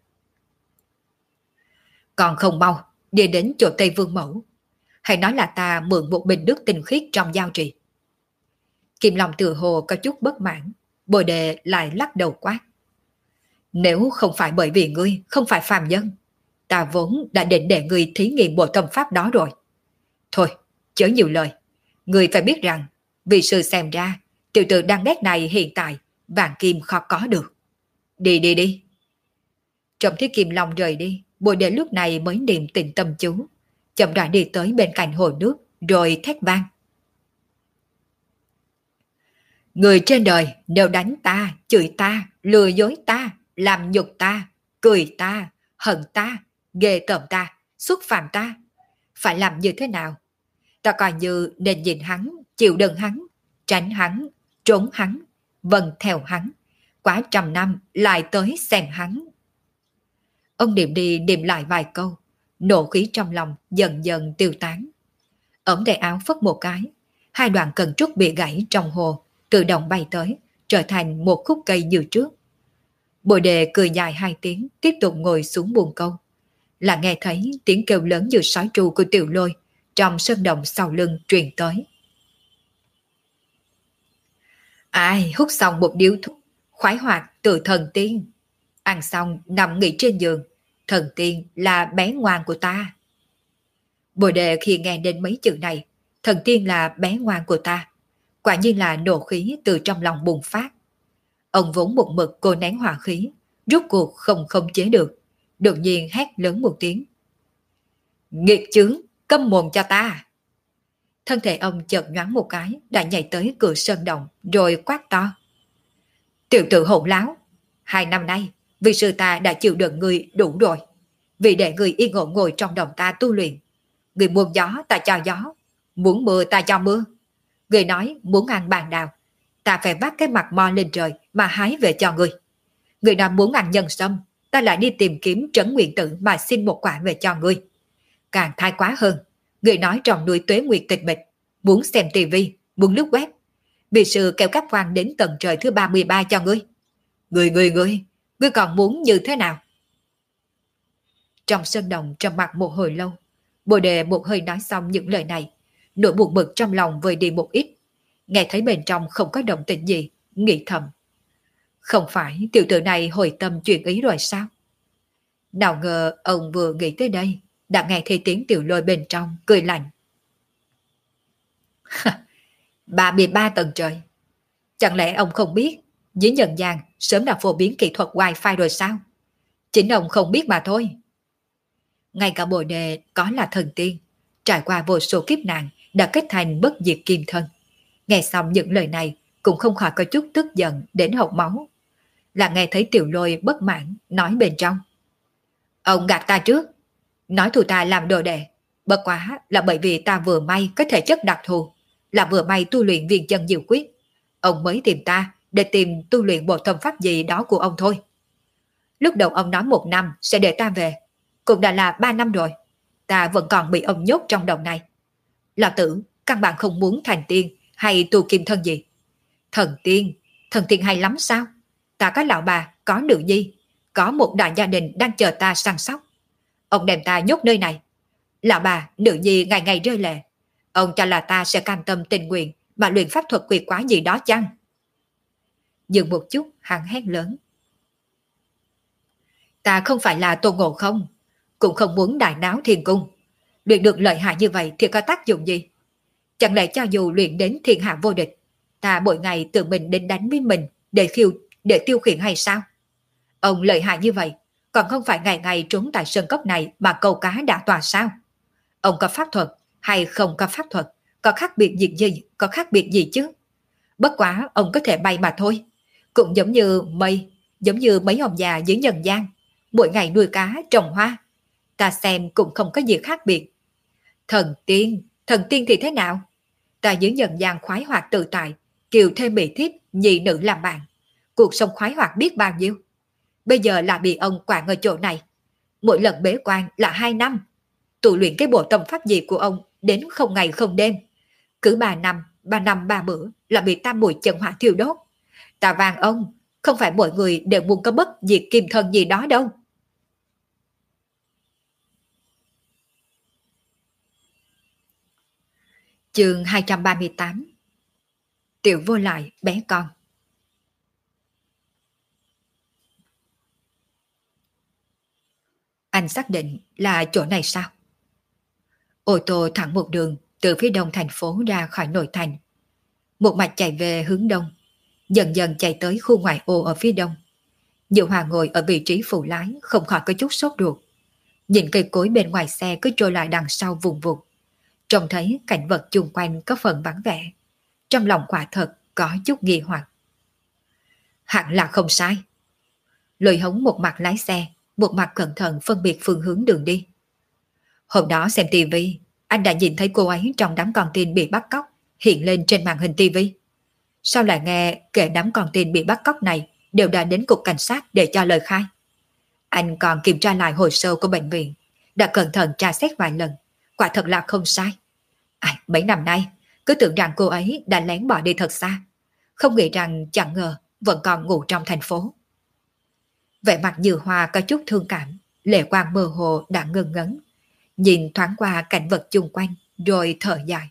Speaker 1: Còn không mau, đi đến chỗ Tây Vương Mẫu. Hay nói là ta mượn một bình nước tinh khiết trong giao trì. Kim Long tự hồ có chút bất mãn, Bồ đề lại lắc đầu quát. Nếu không phải bởi vì ngươi không phải phàm nhân, ta vốn đã định để ngươi thí nghiệm bộ tâm pháp đó rồi. Thôi, chớ nhiều lời. Ngươi phải biết rằng, vì sự xem ra, tiểu tử đang ghét này hiện tại, vàng kim khó có được. Đi đi đi. Trong thấy Kim Long rời đi, Bồ đề lúc này mới niệm tình tâm chú, chậm rãi đi tới bên cạnh hồ nước, rồi thét vang. Người trên đời nếu đánh ta, chửi ta, lừa dối ta, làm nhục ta, cười ta, hận ta, ghê tởm ta, xúc phạm ta, phải làm như thế nào? Ta coi như nên nhìn hắn, chịu đựng hắn, tránh hắn, trốn hắn, vâng theo hắn, quá 100 năm lại tới xem hắn. Ông niệm đi niệm lại vài câu, nộ khí trong lòng dần dần tiêu tán. Ống tay áo phất một cái, 2 đoạn cần trúc bị gãy trong hồ tự động bay tới, trở thành một khúc cây như trước. Bồ đề cười dài 2 tiếng, tiếp tục ngồi xuống buồn câu. Là nghe thấy tiếng kêu lớn như sói tru của Tiểu Lôi trong sơn động sau lưng truyền tới. Ai hút xong một điếu thuốc, khoái hoạt từ thần tiên. Ăn xong nằm nghỉ trên giường, thần tiên là bé ngoan của ta. Bồ đề khi nghe đến mấy chữ này, thần tiên là bé ngoan của ta, quả nhiên là nộ khí từ trong lòng bùng phát. Ông vốn một mực cô nén hỏa khí, rút cuộc không khống chế được, đột nhiên hét lớn một tiếng. Nghiệt chướng, câm mồm cho ta! Thân thể ông chợt nhoáng một cái, đã nhảy tới cửa sơn động, rồi quát to. Tiểu tử hỗn láo, 2 năm nay, vì sư ta đã chịu đựng người đủ rồi. Vì để người yên ổn ngồi trong đồng ta tu luyện. Người muốn gió ta cho gió, muốn mưa ta cho mưa. Người nói muốn ăn bàn đào, ta phải vác cái mặt mo lên trời mà hái về cho người. Người nói muốn ăn nhân sâm, ta lại đi tìm kiếm Trấn Nguyện Tử mà xin một quả về cho người. Càng thái quá hơn, người nói trong núi Tuế Nguyệt tịch mịch, muốn xem tivi, muốn lướt web. Vì sự kêu cáp quan đến tầng trời thứ 33 cho ngươi. Ngươi còn muốn như thế nào? Trong sân đồng trầm mặc một hồi lâu, Bồ Đề một hơi nói xong những lời này, nỗi buồn bực trong lòng vơi đi một ít. Nghe thấy bên trong không có động tĩnh gì, nghĩ thầm. Không phải tiểu tử này hồi tâm chuyển ý rồi sao? Nào ngờ ông vừa nghĩ tới đây, đã nghe thấy tiếng Tiểu Lôi bên trong cười lạnh. 33 tầng trời. Chẳng lẽ ông không biết dưới nhân gian sớm đã phổ biến kỹ thuật wifi rồi sao? Chính ông không biết mà thôi. Ngay cả Bồ Đề có là thần tiên, trải qua vô số kiếp nạn đã kết thành bất diệt kim thân. Nghe xong những lời này cũng không khỏi có chút tức giận đến hộc máu. Là nghe thấy Tiểu Lôi bất mãn nói bên trong. Ông gạt ta trước, nói thu ta làm đồ đệ. Bất quá là bởi vì ta vừa may có thể chất đặc thù, là vừa may tu luyện viên chân diệu quyết. Ông mới tìm ta để tìm tu luyện bộ tâm pháp gì đó của ông thôi. Lúc đầu ông nói 1 năm sẽ để ta về, cũng đã là 3 năm rồi. Ta vẫn còn bị ông nhốt trong đồng này. Lão tử căn bản không muốn thành tiên hay tu kim thân gì. Thần tiên hay lắm sao? Ta có lão bà, có nữ nhi, có một đại gia đình đang chờ ta săn sóc. Ông đem ta nhốt nơi này. Lão bà, nữ nhi ngày ngày rơi lệ. Ông cho là ta sẽ cam tâm tình nguyện mà luyện pháp thuật quỷ quái gì đó chăng? Dừng một chút, hắn hét lớn. Ta không phải là Tôn Ngộ Không, cũng không muốn đại náo thiên cung. Luyện được lợi hại như vậy thì có tác dụng gì? Chẳng lẽ cho dù luyện đến thiên hạ vô địch, ta mỗi ngày tự mình đến đánh với mình để tiêu khiển hay sao? Ông lợi hại như vậy, còn không phải ngày ngày trốn tại sơn cốc này mà câu cá đã tòa sao? Ông có pháp thuật hay không có pháp thuật, có khác biệt gì chứ? Bất quá ông có thể bay mà thôi. Cũng giống như mấy ông già dưới nhân gian, mỗi ngày nuôi cá, trồng hoa. Ta xem cũng không có gì khác biệt. Thần tiên thì thế nào? Ta dưới nhân gian khoái hoạt tự tại, kiều thêm mỹ thiếp, nhị nữ làm bạn. Cuộc sống khoái hoạt biết bao nhiêu. Bây giờ là bị ông quản ở chỗ này. Mỗi lần bế quan là 2 năm. Tu luyện cái bộ tâm pháp gì của ông đến không ngày không đêm. Cứ 3 năm 3 bữa là bị tam mùi chân hỏa thiêu đốt. Ta vàng ông, không phải mọi người đều muốn có bất diệt kim thân gì đó đâu. Chương 238. Tiểu vô lại bé con. Anh xác định là chỗ này sao? Ô tô thẳng một đường từ phía đông thành phố ra khỏi nội thành. Một mạch chạy về hướng đông, dần dần chạy tới khu ngoại ô ở phía đông. Diệu Hòa ngồi ở vị trí phụ lái không khỏi có chút sốt ruột. Nhìn cây cối bên ngoài xe cứ trôi lại đằng sau vùng vụt. Trông thấy cảnh vật chung quanh có phần vắng vẻ. Trong lòng quả thật có chút nghi hoặc. Hẳn là không sai. Lôi Hống một mặt lái xe, một mặt cẩn thận phân biệt phương hướng đường đi. Hôm đó xem tivi, anh đã nhìn thấy cô ấy trong đám con tin bị bắt cóc hiện lên trên màn hình tivi. Sao lại nghe kể đám con tin bị bắt cóc này đều đã đến cục cảnh sát để cho lời khai? Anh còn kiểm tra lại hồ sơ của bệnh viện, đã cẩn thận tra xét vài lần, quả thật là không sai. Mấy năm nay, cứ tưởng rằng cô ấy đã lén bỏ đi thật xa, không nghĩ rằng chẳng ngờ vẫn còn ngủ trong thành phố. Vẻ mặt Như Hoa có chút thương cảm, lệ quang mơ hồ đã ngưng ngấn, nhìn thoáng qua cảnh vật chung quanh rồi thở dài.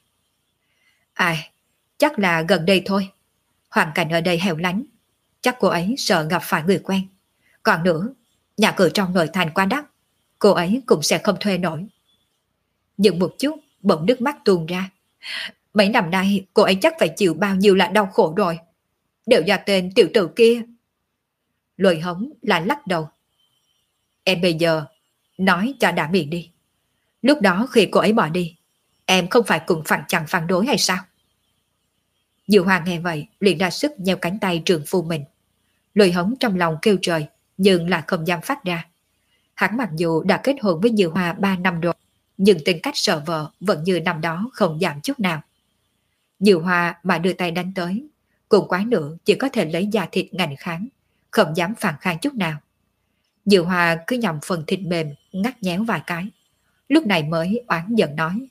Speaker 1: Chắc là gần đây thôi. Hoàn cảnh ở đây hẻo lánh, chắc cô ấy sợ gặp phải người quen. Còn nữa, nhà cửa trong nội thành quá đắt, cô ấy cũng sẽ không thuê nổi. Dừng một chút, bỗng nước mắt tuôn ra. Mấy năm nay cô ấy chắc phải chịu bao nhiêu là đau khổ rồi. Đều do tên tiểu tử kia. Lôi Hống lại lắc đầu. Em bây giờ nói cho đã miệng đi. Lúc đó khi cô ấy bỏ đi, em không phải cùng chẳng phản đối hay sao? Diệu Hoàng nghe vậy liền ra sức nheo cánh tay trượng phu mình. Lôi Hống trong lòng kêu trời nhưng lại không dám phát ra. Hắn mặc dù đã kết hôn với Diệu Hòa 3 năm rồi, nhưng tính cách sợ vợ vẫn như năm đó không giảm chút nào. Diệu Hòa mà đưa tay đánh tới, cùng quái nữa chỉ có thể lấy da thịt ngạnh kháng, không dám phản kháng chút nào. Diệu Hòa cứ nhằm phần thịt mềm ngắt nhéo vài cái, lúc này mới oán giận nói.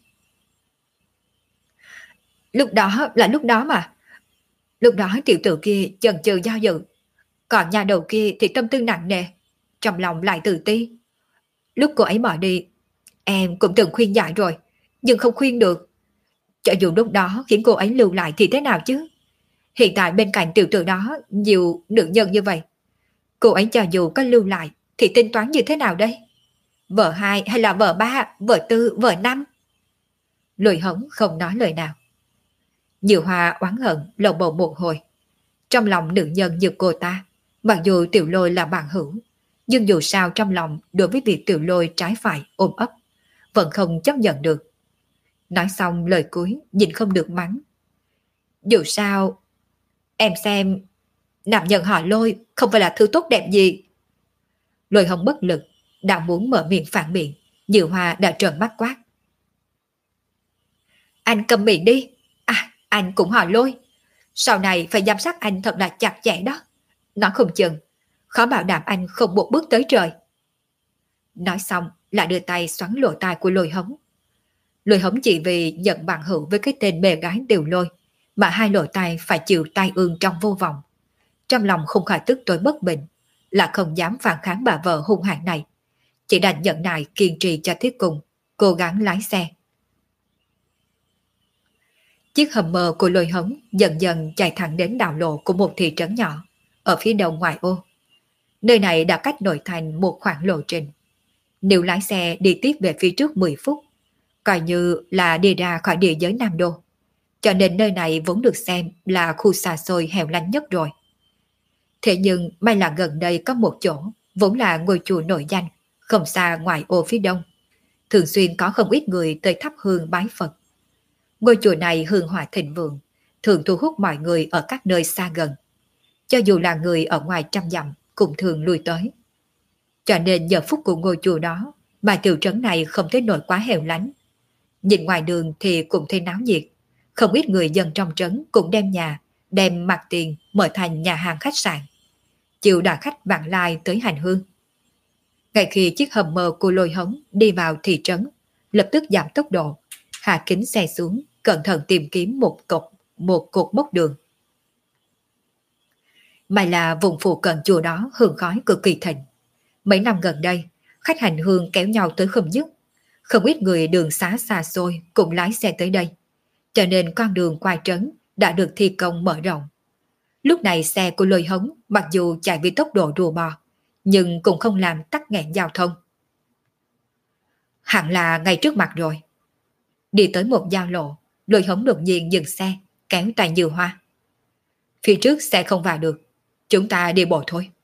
Speaker 1: Lúc đó mà. Lúc đó tiểu tử kia chần chừ do dự, còn nhà đầu kia thì tâm tư nặng nề, trong lòng lại tự ti. Lúc cô ấy bỏ đi, em cũng từng khuyên giải rồi, nhưng không khuyên được. Cho dù lúc đó khiến cô ấy lưu lại thì thế nào chứ? Hiện tại bên cạnh tiểu tử đó nhiều nữ nhân như vậy. Cô ấy cho dù có lưu lại thì tính toán như thế nào đây? Vợ hai hay là vợ ba, vợ tư, vợ năm? Lôi Hống không nói lời nào. Nhiều Hoa oán hận lầu bầu một hồi. Trong lòng nữ nhân như cô ta, mặc dù Tiểu Lôi là bạn hữu, nhưng dù sao trong lòng đối với việc Tiểu Lôi trái phải ôm ấp, vẫn không chấp nhận được. Nói xong lời cuối nhìn không được mắng. Dù sao, em xem, nam nhân họ Lôi không phải là thứ tốt đẹp gì. Lôi Hồng bất lực, đang muốn mở miệng phản biện, Nhiều Hoa đã trợn mắt quát. Anh cầm miệng đi. À, anh cũng họ Lôi. Sau này phải giám sát anh thật là chặt chẽ đó. Nói không chừng, khó bảo đảm anh không một bước tới trời. Nói xong lại đưa tay xoắn lỗ tai của Lôi Hống. Lôi Hống chỉ vì nhận bạn hữu với cái tên bè gái Tiểu Lôi mà hai lỗ tai phải chịu tai ương trong vô vọng. Trong lòng không khỏi tức tối bất bình, là không dám phản kháng bà vợ hung hãn này. Chỉ đành nhận nại kiên trì cho thiết cùng, cố gắng lái xe. Chiếc Hummer của Lôi Hống dần dần chạy thẳng đến đạo lộ của một thị trấn nhỏ, ở phía đầu ngoại ô. Nơi này đã cách nội thành một khoảng lộ trình. Nếu lái xe đi tiếp về phía trước 10 phút, coi như là đi ra khỏi địa giới Nam Đô. Cho nên nơi này vốn được xem là khu xa xôi hẻo lánh nhất rồi. Thế nhưng may là gần đây có một chỗ, vốn là ngôi chùa nổi danh, không xa ngoài ô phía đông. Thường xuyên có không ít người tới thắp hương bái Phật. Ngôi chùa này hương hỏa thịnh vượng, thường thu hút mọi người ở các nơi xa gần. Cho dù là người ở ngoài trăm dặm cũng thường lui tới. Cho nên giờ phút của ngôi chùa đó mà tiểu trấn này không thấy nổi quá hẻo lánh. Nhìn ngoài đường thì cũng thấy náo nhiệt. Không ít người dân trong trấn cũng đem mặt tiền mở thành nhà hàng khách sạn. Chịu đà khách vãng lai tới hành hương. Ngay khi chiếc Hummer của Lôi Hống đi vào thị trấn, lập tức giảm tốc độ, hạ kính xe xuống, cẩn thận tìm kiếm một cột mốc đường. May là vùng phụ cận chùa đó hương khói cực kỳ thịnh. Mấy năm gần đây, khách hành hương kéo nhau tới không dứt. Không ít người đường xá xa xôi cũng lái xe tới đây. Cho nên con đường qua trấn đã được thi công mở rộng. Lúc này xe của Lôi Hống mặc dù chạy với tốc độ rùa bò, nhưng cũng không làm tắc nghẽn giao thông. Hẳn là ngay trước mặt rồi. Đi tới một giao lộ, Lôi Hống đột nhiên dừng xe, kéo tay Như Hoa. Phía trước xe không vào được, chúng ta đi bộ thôi.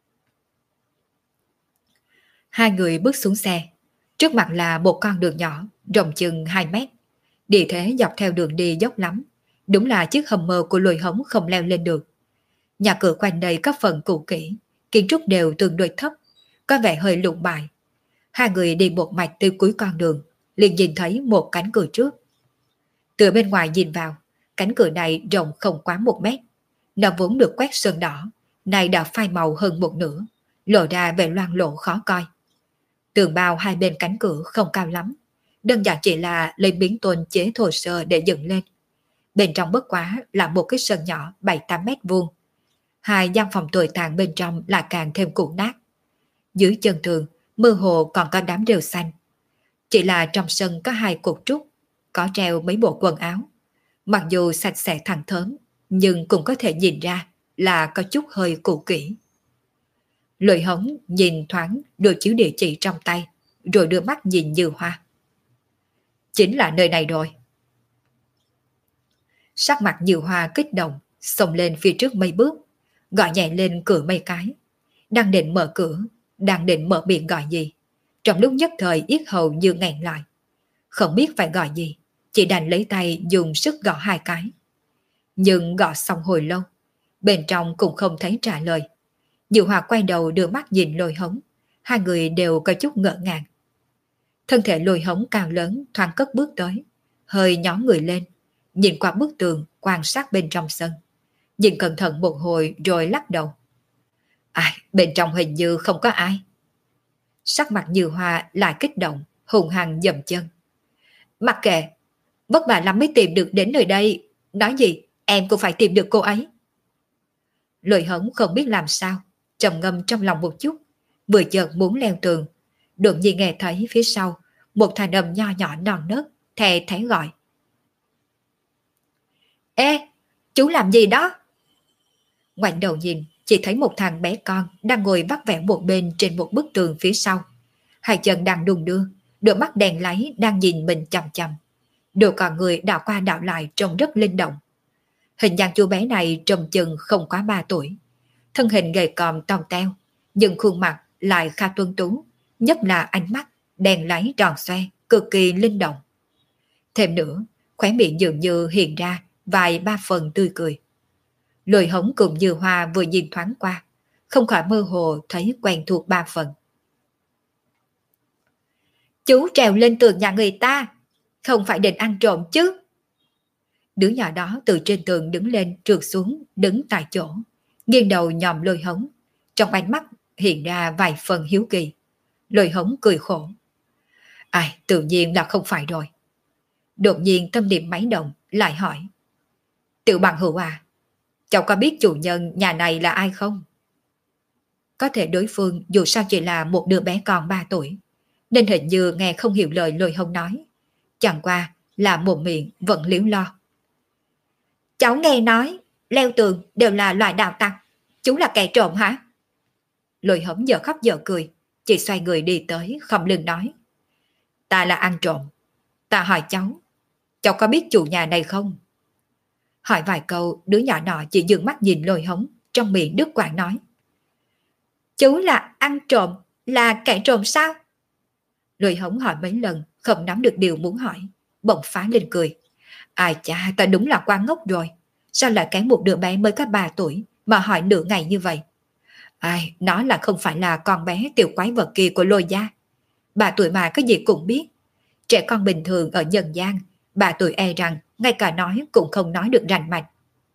Speaker 1: Hai người bước xuống xe, trước mặt là một con đường nhỏ, rộng chừng 2 mét. Địa thế dọc theo đường đi dốc lắm, đúng là chiếc Hummer của Lôi Hống không leo lên được. Nhà cửa quanh đây có phần cũ kỹ, kiến trúc đều tương đối thấp, có vẻ hơi lụng bại. Hai người đi một mạch từ cuối con đường, liền nhìn thấy một cánh cửa trước. Từ bên ngoài nhìn vào, cánh cửa này rộng không quá 1 mét. Nó vốn được quét sơn đỏ, nay đã phai màu hơn một nửa, lộ ra vẻ loang lổ khó coi. Tường bao hai bên cánh cửa không cao lắm, đơn giản chỉ là lấy miếng tôn chế thô sơ để dựng lên. Bên trong bất quá là một cái sân nhỏ 7-8 mét vuông. Hai gian phòng tồi tàn bên trong là càng thêm cũ nát. Dưới chân tường, mơ hồ còn có đám rêu xanh. Chỉ là trong sân có 2 cột trúc, có treo mấy bộ quần áo. Mặc dù sạch sẽ thẳng thớm, nhưng cũng có thể nhìn ra là có chút hơi cũ kỹ. Lôi Hống nhìn thoáng đồ chiếu địa chỉ trong tay, rồi đưa mắt nhìn Như Hoa. Chính là nơi này rồi. Sắc mặt Như Hoa kích động, xông lên phía trước mấy bước, gọi nhẹ lên cửa mấy cái. Đang định mở cửa, đang định mở miệng gọi gì. Trong lúc nhất thời yết hầu như nghẹn lại. Không biết phải gọi gì, chỉ đành lấy tay dùng sức gõ 2 cái. Nhưng gõ xong hồi lâu, bên trong cũng không thấy trả lời. Như Hoa quay đầu đưa mắt nhìn Lôi Hống, hai người đều có chút ngỡ ngàng. Thân thể Lôi Hống cao lớn thoáng cất bước tới, hơi nhón người lên, nhìn qua bức tường quan sát bên trong sân. Nhìn cẩn thận một hồi rồi lắc đầu. Bên trong hình như không có ai. Sắc mặt Như Hoa lại kích động, hùng hăng dậm chân. Mặc kệ, vất vả lắm mới tìm được đến nơi đây, nói gì em cũng phải tìm được cô ấy. Lôi Hống không biết làm sao, trầm ngâm trong lòng một chút, vừa chợt muốn leo tường, đột nhiên nghe thấy phía sau một thanh âm nho nhỏ non nớt thè thé gọi. Ê, chú làm gì đó? Ngoảnh đầu nhìn, chỉ thấy một thằng bé con đang ngồi vắt vẻo một bên trên một bức tường phía sau. Hai chân đang đung đưa, đôi mắt đèn láy đang nhìn mình chằm chằm. Đôi con người đảo qua đảo lại trông rất linh động. Hình dạng chú bé này trông chừng không quá 3 tuổi. Thân hình gầy còm tòng teo, nhưng khuôn mặt lại khá tuấn tú, nhất là ánh mắt đèn láy tròn xoe, cực kỳ linh động. Thêm nữa, khóe miệng dường như hiện ra vài ba phần tươi cười. Lôi Hống cùng Như Hoa vừa nhìn thoáng qua, không khỏi mơ hồ thấy quen thuộc 3 phần. Chú trèo lên tường nhà người ta, không phải định ăn trộm chứ? Đứa nhỏ đó từ trên tường đứng lên trượt xuống, đứng tại chỗ, nghiêng đầu nhòm Lôi Hống, trong ánh mắt hiện ra vài phần hiếu kỳ. Lôi Hống cười khổ. Ai, tự nhiên là không phải rồi. Đột nhiên tâm niệm máy động, lại hỏi. Tiểu Bằng Hữu à, cháu có biết chủ nhân nhà này là ai không? Có thể đối phương dù sao chỉ là một đứa bé con 3 tuổi, nên hình như nghe không hiểu lời Lôi Hống nói. Chẳng qua là một miệng vẫn liếu lo. Cháu nghe nói, leo tường đều là loại đạo tặc. Chú là kẻ trộm hả? Lôi Hống giờ khóc giờ cười, chỉ xoay người đi tới khom lưng nói. Ta là ăn trộm. Ta hỏi cháu có biết chủ nhà này không? Hỏi vài câu, đứa nhỏ nọ chỉ dừng mắt nhìn Lôi Hống, trong miệng đứt quãng nói. Chú là ăn trộm, là kẻ trộm sao? Lôi Hống hỏi mấy lần, không nắm được điều muốn hỏi, bỗng phá lên cười. Ai chà, ta đúng là quá ngốc rồi. Sao lại kén một đứa bé mới có 3 tuổi mà hỏi nửa ngày như vậy? Ai, nó là không phải là con bé tiểu quái vật kia của Lôi gia. 3 tuổi mà cái gì cũng biết. Trẻ con bình thường ở nhân gian, 3 tuổi e rằng ngay cả nói cũng không nói được rành mạch.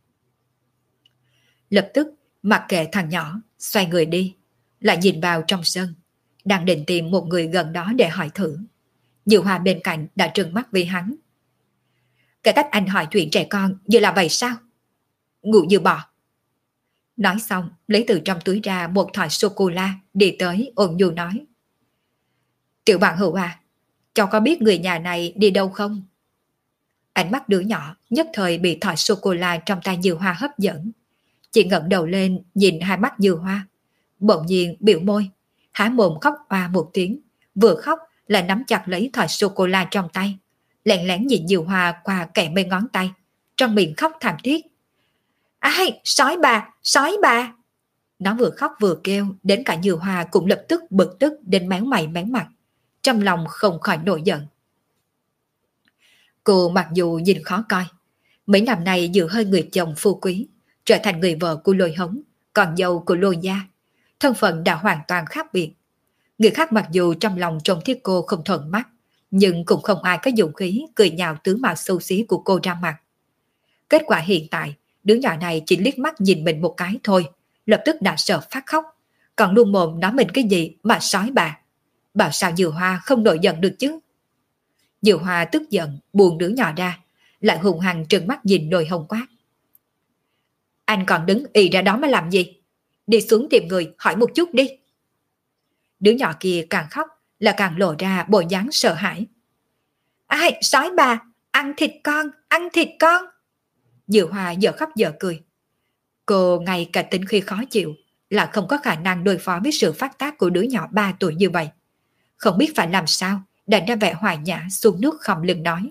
Speaker 1: Lập tức mặc kệ thằng nhỏ, xoay người đi, lại nhìn vào trong sân, đang định tìm một người gần đó để hỏi thử. Như Hoa bên cạnh đã trừng mắt vì hắn. Cái cách anh hỏi chuyện trẻ con như là vậy sao? Ngu như bò. Nói xong, lấy từ trong túi ra một thỏi sô-cô-la, đi tới ôn nhu nói. Tiểu Bằng Hữu à, cháu có biết người nhà này đi đâu không? Ánh mắt đứa nhỏ nhất thời bị thỏi sô-cô-la trong tay Như Hoa hấp dẫn. Chị ngẩng đầu lên nhìn hai mắt Như Hoa, bỗng nhiên biểu môi, há mồm khóc oa một tiếng, vừa khóc là nắm chặt lấy thỏi sô-cô-la trong tay, lén lén nhìn Như Hoa qua kẽ mấy ngón tay, trong miệng khóc thảm thiết. Ai, sói bà, sói bà! Nó vừa khóc vừa kêu, đến cả Như Hoa cũng lập tức bực tức đến méo mày méo mặt, trong lòng không khỏi nổi giận. Cô mặc dù nhìn khó coi, mấy năm nay giữ hơi người chồng phú quý, trở thành người vợ của Lôi Hống, con dâu của Lôi gia, thân phận đã hoàn toàn khác biệt. Người khác mặc dù trong lòng trông thiết cô không thuận mắt, nhưng cũng không ai có dũng khí cười nhạo tướng mạo xấu xí của cô ra mặt. Kết quả hiện tại, đứa nhỏ này chỉ liếc mắt nhìn mình một cái thôi, lập tức đã sợ phát khóc, còn luôn mồm nói mình cái gì mà sói bà. Bảo sao Dừa Hoa không nổi giận được chứ? Dừa Hoa tức giận buông đứa nhỏ ra, lại hùng hăng trừng mắt nhìn Lôi Hống quát. Anh còn đứng ì ra đó mà làm gì? Đi xuống tìm người hỏi một chút đi. Đứa nhỏ kia càng khóc là càng lộ ra bộ dáng sợ hãi. Ai, sói bà, ăn thịt con, ăn thịt con. Dừa Hoa giờ khóc giờ cười. Cô ngay cả tính khi khó chịu là không có khả năng đối phó với sự phát tác của đứa nhỏ 3 tuổi như vậy. Không biết phải làm sao, đành ra vẻ hoài nhã xuống nước khom lưng nói.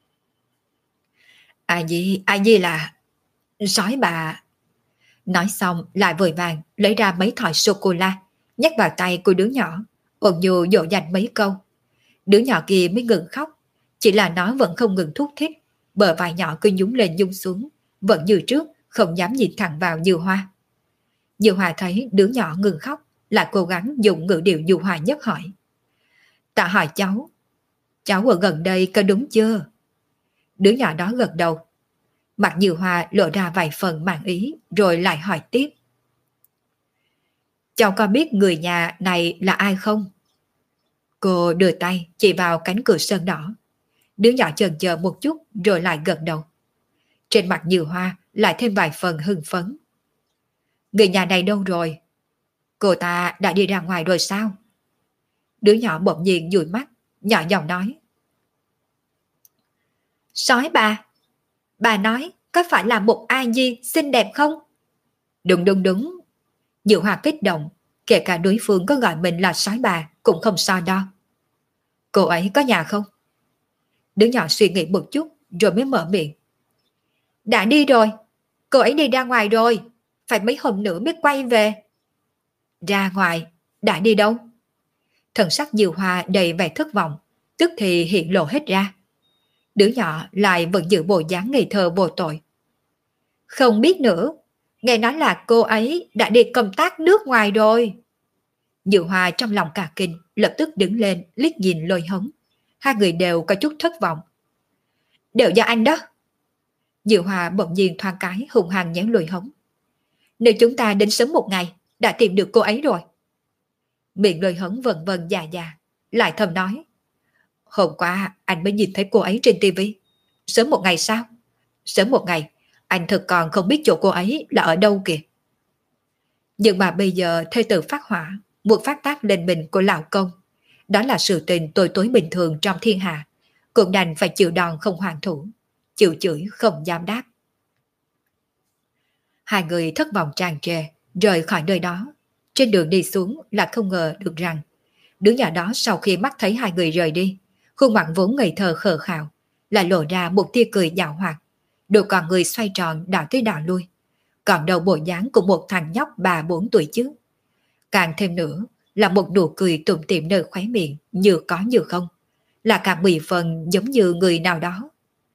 Speaker 1: Ai gì là... Sói bà... Nói xong lại vội vàng lấy ra mấy thỏi sô-cô-la, nhét vào tay của đứa nhỏ, ôn nhu dỗ dành mấy câu. Đứa nhỏ kia mới ngừng khóc, chỉ là nó vẫn không ngừng thúc thích, bờ vai nhỏ cứ nhún lên nhún xuống, vẫn như trước, không dám nhìn thẳng vào Như Hoa. Như Hoa thấy đứa nhỏ ngừng khóc, lại cố gắng dùng ngữ điệu nhu hòa nhất hỏi. Ta hỏi cháu ở gần đây có đúng chưa? Đứa nhỏ đó gật đầu. Mặt Như Hoa lộ ra vài phần màng ý, rồi lại hỏi tiếp. Cháu có biết người nhà này là ai không? Cô đưa tay chỉ vào cánh cửa sân đỏ. Đứa nhỏ chần chờ một chút rồi lại gật đầu. Trên mặt Như Hoa lại thêm vài phần hưng phấn. Người nhà này đâu rồi? Cô ta đã đi ra ngoài rồi sao? Đứa nhỏ bỗng nhiên dụi mắt, nhỏ giọng nói. Sói bà nói có phải là một ai nhi xinh đẹp không? Đúng đúng đúng. Diệu Hoa kích động, kể cả đối phương có gọi mình là sói bà cũng không so đo. Cô ấy có nhà không? Đứa nhỏ suy nghĩ một chút rồi mới mở miệng. Đã đi rồi, cô ấy đi ra ngoài rồi, phải mấy hôm nữa mới quay về. Ra ngoài, đã đi đâu? Thần sắc Diệu Hoa đầy vẻ thất vọng, tức thì hiện lộ hết ra. Đứa nhỏ lại vẫn giữ bộ dáng ngây thơ vô tội. Không biết nữa, nghe nói là cô ấy đã đi công tác nước ngoài rồi. Diệu Hoa trong lòng cả kinh, lập tức đứng lên liếc nhìn Lôi Hống. Hai người đều có chút thất vọng. Đều do anh đó. Diệu Hoa bỗng nhiên thoáng cái hung hăng nhéo Lôi Hống. Nếu chúng ta đến sớm một ngày, đã tìm được cô ấy rồi. Miệng Lôi Hống vần vần già già, lại thầm nói. Hôm qua anh mới nhìn thấy cô ấy trên tivi. Sớm một ngày sao? Sớm một ngày, anh thật còn không biết chỗ cô ấy là ở đâu kìa. Nhưng mà bây giờ thê tử phát hỏa, muốn phát tác lên mình của lão công. Đó là sự tình tôi tối bình thường trong thiên hạ. Cũng đành phải chịu đòn không hoàn thủ, chịu chửi không dám đáp. Hai người thất vọng tràn trề, rời khỏi nơi đó. Trên đường đi xuống là không ngờ được rằng đứa nhỏ đó sau khi mắt thấy hai người rời đi, khuôn mặt vốn ngây thơ khờ khạo, lại lộ ra một tia cười dạo hoạt, đôi con người xoay tròn đảo tới đảo lui, còn đầu bộ dáng của một thằng nhóc 3-4 tuổi chứ. Càng thêm nữa là một nụ cười tủm tỉm nơi khóe miệng như có như không, là cả 10 phần giống như người nào đó.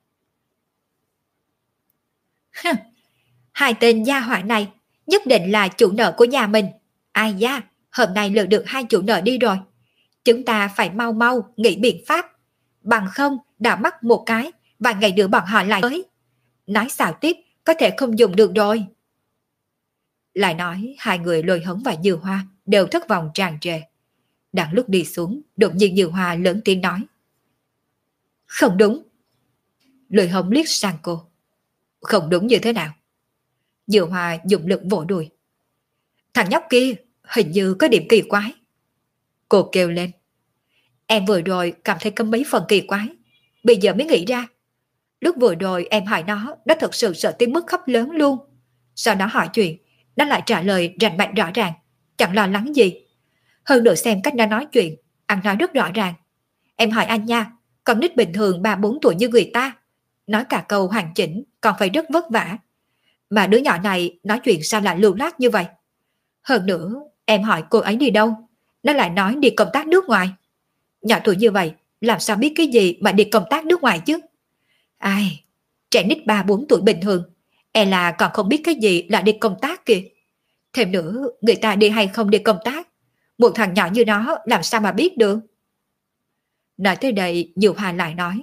Speaker 1: Hai tên gia hỏa này nhất định là chủ nợ của nhà mình. Ai da, hôm nay lừa được hai chủ nợ đi rồi. Chúng ta phải mau mau nghĩ biện pháp, bằng không đã mắc một cái và ngày nữa bọn họ lại tới. Nói xạo tiếp có thể không dùng được rồi. Lại nói hai người Lôi Hống và Như Hoa đều thất vọng tràn trề. Đang lúc đi xuống, đột nhiên Như Hoa lớn tiếng nói. Không đúng. Lôi Hống liếc sang cô. Không đúng như thế nào? Như Hoa dùng lực vỗ đùi. Thằng nhóc kia hình như có điểm kỳ quái. Cô kêu lên. Em vừa rồi cảm thấy có mấy phần kỳ quái, bây giờ mới nghĩ ra. Lúc vừa rồi em hỏi nó thật sự sợ tới mức khóc lớn luôn. Sau đó hỏi chuyện, nó lại trả lời rành mạch rõ ràng, chẳng lo lắng gì. Hơn nữa xem cách nó nói chuyện, ăn nói rất rõ ràng. Em hỏi anh nha, con nít bình thường 3-4 tuổi như người ta, nói cả câu hoàn chỉnh còn phải rất vất vả. Mà đứa nhỏ này nói chuyện sao lại lưu loát như vậy? Hơn nữa, em hỏi cô ấy đi đâu, nó lại nói đi công tác nước ngoài. Nhỏ tuổi như vậy, làm sao biết cái gì mà đi công tác nước ngoài chứ? Ai, trẻ nít 3-4 tuổi bình thường, e là còn không biết cái gì là đi công tác kìa. Thêm nữa, người ta đi hay không đi công tác, một thằng nhỏ như nó làm sao mà biết được? Nói tới đây, Diệu Hà lại nói.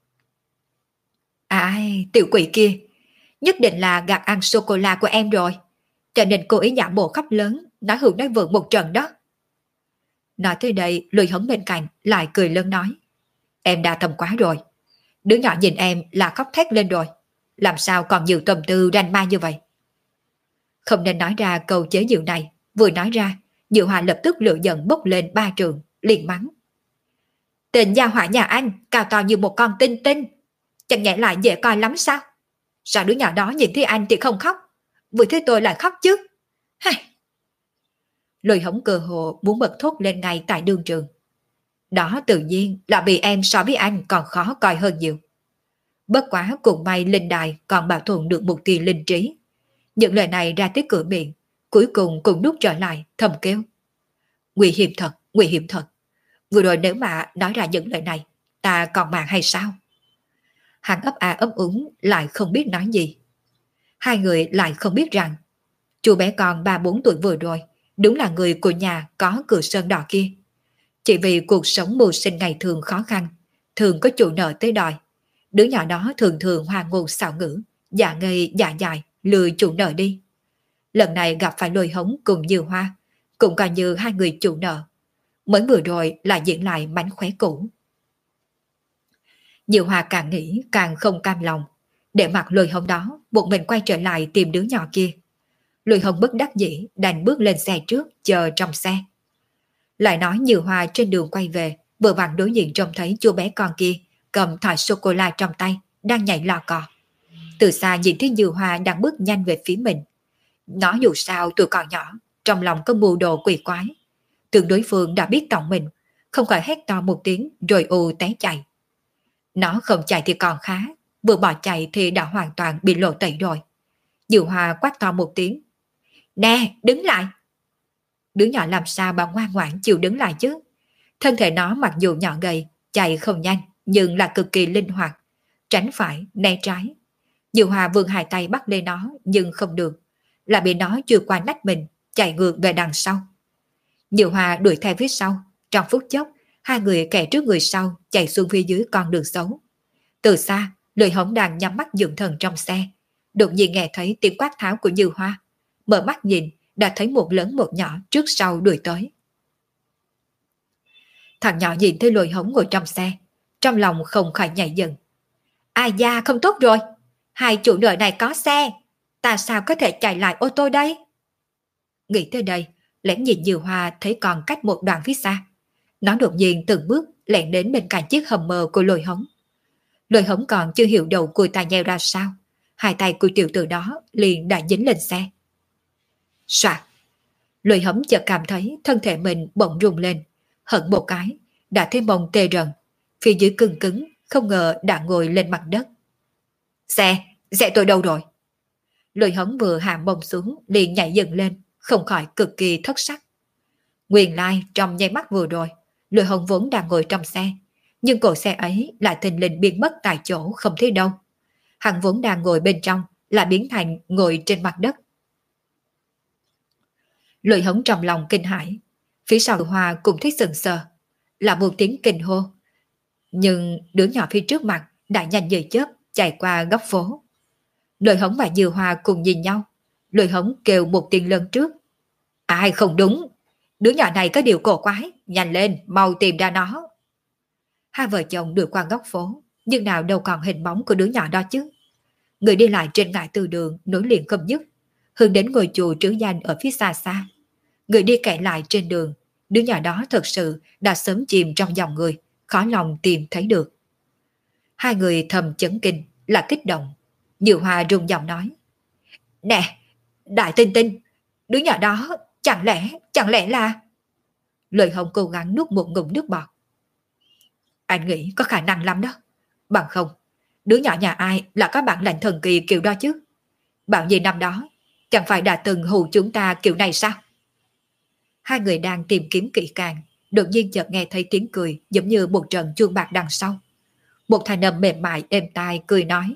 Speaker 1: Ai, tiểu quỷ kia, nhất định là gạt ăn sô-cô-la của em rồi. Cho nên cô ấy giả bộ khóc lớn, nói hữu nói vượng một trận đó. Nói tới đây, Lôi Hống bên cạnh lại cười lớn nói. Em đã thầm quá rồi. Đứa nhỏ nhìn em là khóc thét lên rồi. Làm sao còn nhiều tâm tư ranh ma như vậy? Không nên nói ra câu chế giễu này. Vừa nói ra, Diệu Hòa lập tức lửa giận bốc lên 3 trường, liền mắng. Tên gia hỏa nhà anh cao to như một con tinh tinh. Chẳng nhẽ lại dễ coi lắm sao? Sao đứa nhỏ đó nhìn thấy anh thì không khóc, vừa thấy tôi lại khóc chứ? Hay. Lôi Hống cơ hồ muốn bật thốt lên ngay tại đương trường. Đó tự nhiên là vì em so với anh còn khó coi hơn nhiều. Bất quá cùng may linh đài còn bảo tồn được một tia linh trí. Những lời này ra tới cửa miệng, cuối cùng cũng nuốt trở lại thầm kêu. Nguy hiểm thật, nguy hiểm thật. Vừa rồi nếu mà nói ra những lời này, ta còn mạng hay sao? Hắn ấp a ấp úng lại không biết nói gì. Hai người lại không biết rằng chú bé con 3-4 tuổi vừa rồi đúng là người của nhà có cửa sơn đỏ kia. Chỉ vì cuộc sống mưu sinh ngày thường khó khăn, thường có chủ nợ tới đòi. Đứa nhỏ đó thường thường hoa ngôn xạo ngữ, dạ ngây dạ dài, lười chủ nợ đi. Lần này gặp phải Lôi Hống cùng Như Hoa, cũng coi như hai người chủ nợ. Mới vừa rồi lại diễn lại mánh khóe cũ. Như Hoa càng nghĩ càng không cam lòng, để mặc Lôi Hống đó một mình quay trở lại tìm đứa nhỏ kia. Lôi Hống bất đắc dĩ đành bước lên xe trước chờ trong xe. Lại nói Như Hoa trên đường quay về, vừa vặn đối diện trông thấy chú bé con kia cầm thỏi sô-cô-la trong tay, đang nhảy lò cò. Từ xa nhìn thấy Như Hoa đang bước nhanh về phía mình. Nó dù sao tuổi còn nhỏ, trong lòng có mưu đồ quỷ quái. Tưởng đối phương đã biết tòng mình, không khỏi hét to một tiếng rồi té chạy. Nó không chạy thì còn khá, vừa bỏ chạy thì đã hoàn toàn bị lộ tẩy rồi. Như Hoa quát to một tiếng. Nè, đứng lại! Đứa nhỏ làm sao mà ngoan ngoãn chịu đứng lại chứ? Thân thể nó mặc dù nhỏ gầy, chạy không nhanh, nhưng là cực kỳ linh hoạt. Tránh phải, né trái. Như Hoa vươn hai tay bắt lên nó, nhưng không được. Là bị nó chưa qua nách mình, chạy ngược về đằng sau. Như Hoa đuổi theo phía sau. Trong phút chốc, hai người kẻ trước người sau chạy xuống phía dưới con đường xấu. Từ xa, Lôi Hống đang nhắm mắt dưỡng thần trong xe. Đột nhiên nghe thấy tiếng quát tháo của Như Hoa. Mở mắt nhìn, đã thấy một lớn một nhỏ trước sau đuổi tới. Thằng nhỏ nhìn thấy Lôi Hống ngồi trong xe, trong lòng không khỏi nhảy dựng. Ai da, không tốt rồi, hai chủ nợ này có xe, ta sao có thể chạy lại ô tô đây? Nghĩ tới đây, lén nhìn Như Hoa thấy còn cách một đoạn phía xa. Nó đột nhiên từng bước lẻn đến bên cạnh chiếc Hummer của Lôi Hống. Lôi Hống còn chưa hiểu đầu cùi tai nheo ra sao, hai tay của tiểu tử đó liền đã dính lên xe. Soạt! Lôi Hống chợt cảm thấy thân thể mình bỗng rung lên, hận một cái, đã thấy mông tê rần, phía dưới cứng cứng, không ngờ đã ngồi lên mặt đất. Xe tôi đâu rồi? Lôi Hống vừa hạ mông xuống liền nhảy dựng lên, không khỏi cực kỳ thất sắc. Nguyên lai trong nháy mắt vừa rồi, Lôi Hống vốn đang ngồi trong xe, nhưng cỗ xe ấy lại thình lình biến mất tại chỗ không thấy đâu. Hắn vốn đang ngồi bên trong lại biến thành ngồi trên mặt đất. Lôi Hống trong lòng kinh hãi, phía sau Hoa cũng thấy sừng sờ, là một tiếng kinh hô. Nhưng đứa nhỏ phía trước mặt đã nhanh như chớp chạy qua góc phố. Lôi Hống và Như Hoa cùng nhìn nhau. Lôi Hống kêu một tiếng lớn trước. Ai không đúng, đứa nhỏ này có điều cổ quái, nhanh lên, mau tìm ra nó. Hai vợ chồng đuổi qua góc phố, nhưng nào đâu còn hình bóng của đứa nhỏ đó chứ. Người đi lại trên ngã tư đường nối liền không dứt, hướng đến ngôi chùa trứ danh ở phía xa xa. Người đi kẻ lại trên đường, đứa nhỏ đó thật sự đã sớm chìm trong dòng người, khó lòng tìm thấy được. Hai người thầm chấn kinh, là kích động. Như Hoa rung giọng nói. Nè, Đại Tinh Tinh, đứa nhỏ đó chẳng lẽ là... Lôi Hồng cố gắng nuốt một ngụm nước bọt. Anh nghĩ có khả năng lắm đó. Bằng không, đứa nhỏ nhà ai là có bản lệnh thần kỳ kiểu đó chứ? Bảo gì năm đó, chẳng phải đã từng hù chúng ta kiểu này sao? Hai người đang tìm kiếm kỹ càng, đột nhiên chợt nghe thấy tiếng cười giống như một trận chuông bạc đằng sau. Một thanh âm mềm mại êm tai cười nói.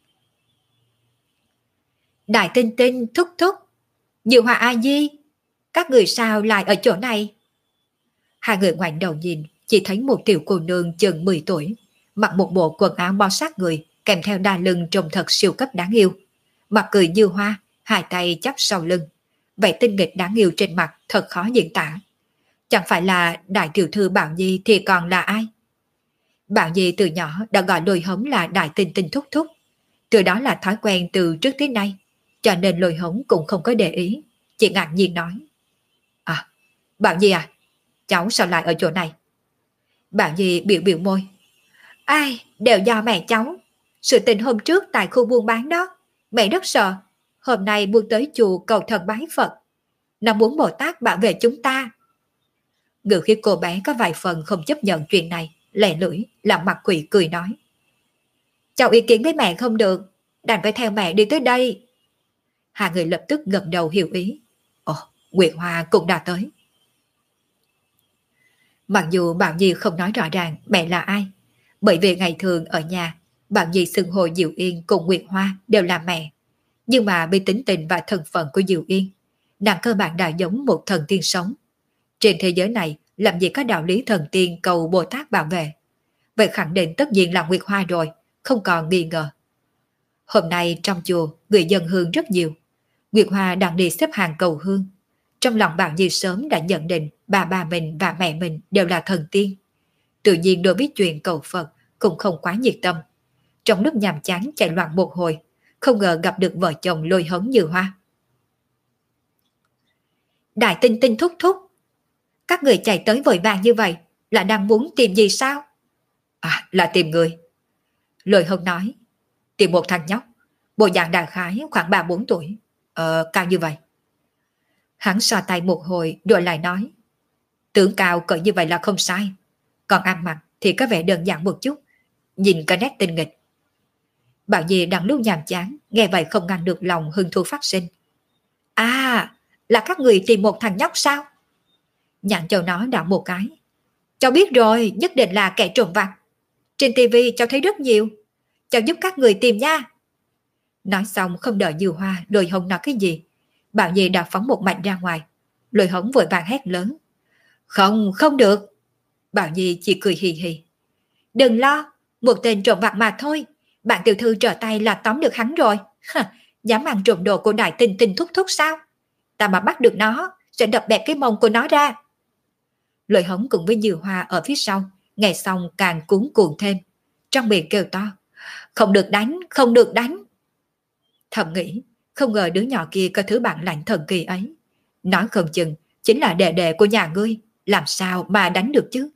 Speaker 1: Đại Tinh Tinh thúc thúc, Như Hoa A Di, các người sao lại ở chỗ này? Hai người ngoảnh đầu nhìn, chỉ thấy một tiểu cô nương chừng 10 tuổi, mặc một bộ quần áo bó sát người, kèm theo đai lưng trông thật siêu cấp đáng yêu. Mặt cười như hoa, hai tay chắp sau lưng, vẻ tinh nghịch đáng yêu trên mặt thật khó diễn tả. Chẳng phải là đại tiểu thư Bảo Nhi thì còn là ai? Bảo Nhi từ nhỏ đã gọi Lôi Hống là Đại Tinh Tinh thúc thúc, từ đó là thói quen từ trước tới nay, cho nên Lôi Hống cũng không có để ý, chỉ ngạc nhiên nói. À, Bảo Nhi à, cháu sao lại ở chỗ này? Bảo Nhi biểu biểu môi. Ai, đều do mẹ cháu. Sự tình hôm trước tại khu buôn bán đó, mẹ rất sợ. Hôm nay buôn tới chùa cầu thần bái Phật. Nó muốn Bồ Tát bảo vệ chúng ta. Ngự khi cô bé có vài phần không chấp nhận chuyện này, lẻ lưỡi, làm mặt quỷ cười nói. Cháu ý kiến với mẹ không được, đành phải theo mẹ đi tới đây. Hai người lập tức gật đầu hiểu ý. Ồ, Nguyệt Hoa cũng đã tới. Mặc dù Bảo Nhi không nói rõ ràng mẹ là ai, bởi vì ngày thường ở nhà, Bảo Nhi xưng hô Diệu Yên cùng Nguyệt Hoa đều là mẹ. Nhưng mà vì tính tình và thân phận của Diệu Yên, nàng cơ bản đã giống một thần tiên sống. Trên thế giới này làm gì có đạo lý thần tiên cầu Bồ Tát bảo vệ. Vậy khẳng định tất nhiên là Nguyệt Hoa rồi, không còn nghi ngờ. Hôm nay trong chùa người dân hương rất nhiều. Nguyệt Hoa đang đi xếp hàng cầu hương. Trong lòng Bảo Nhi sớm đã nhận định bà mình và mẹ mình đều là thần tiên. Tự nhiên đối với chuyện cầu Phật cũng không quá nhiệt tâm. Trong lúc nhàm chán chạy loạn một hồi, không ngờ gặp được vợ chồng Lôi Hống Như Hoa. Đại Tinh Tinh thúc thúc, Các người chạy tới vội vàng như vậy là đang muốn tìm gì sao? À, là tìm người. Lôi Hân nói, tìm một thằng nhóc, bộ dạng đại khái khoảng 3-4 tuổi, cao như vậy. Hắn so tay một hồi rồi lại nói, tưởng cao cỡ như vậy là không sai, còn ăn mặc thì có vẻ đơn giản một chút, nhìn cái nét tinh nghịch. Bảo Nhi đang lúc nhàm chán, nghe vậy không ngăn được lòng hứng thú phát sinh. À, là các người tìm một thằng nhóc sao? Nhạn Châu nó đảo một cái. Cháu biết rồi, nhất định là kẻ trộm vặt. Trên tivi cháu thấy rất nhiều. Cháu giúp các người tìm nha. Nói xong không đợi Dư Hoa Lôi Hồng nói cái gì, Bảo Nhi đã phóng một mạch ra ngoài. Lôi Hồng vội vàng hét lớn. Không, không được. Bảo Nhi chỉ cười hì hì. Đừng lo, một tên trộm vặt mà thôi. Bạn tiểu thư trở tay là tóm được hắn rồi. Dám ăn trộm đồ của đại tình tình thúc thúc sao? Ta mà bắt được nó, sẽ đập bẹp cái mông của nó ra. Lôi Hồng cùng với Dư Hoa ở phía sau, nghe xong càng cuống cuồng thêm. Trong miệng kêu to. Không được đánh, không được đánh. Thầm nghĩ, không ngờ đứa nhỏ kia có thứ bản lãnh thần kỳ ấy. Nói không chừng, chính là đệ đệ của nhà ngươi, làm sao mà đánh được chứ?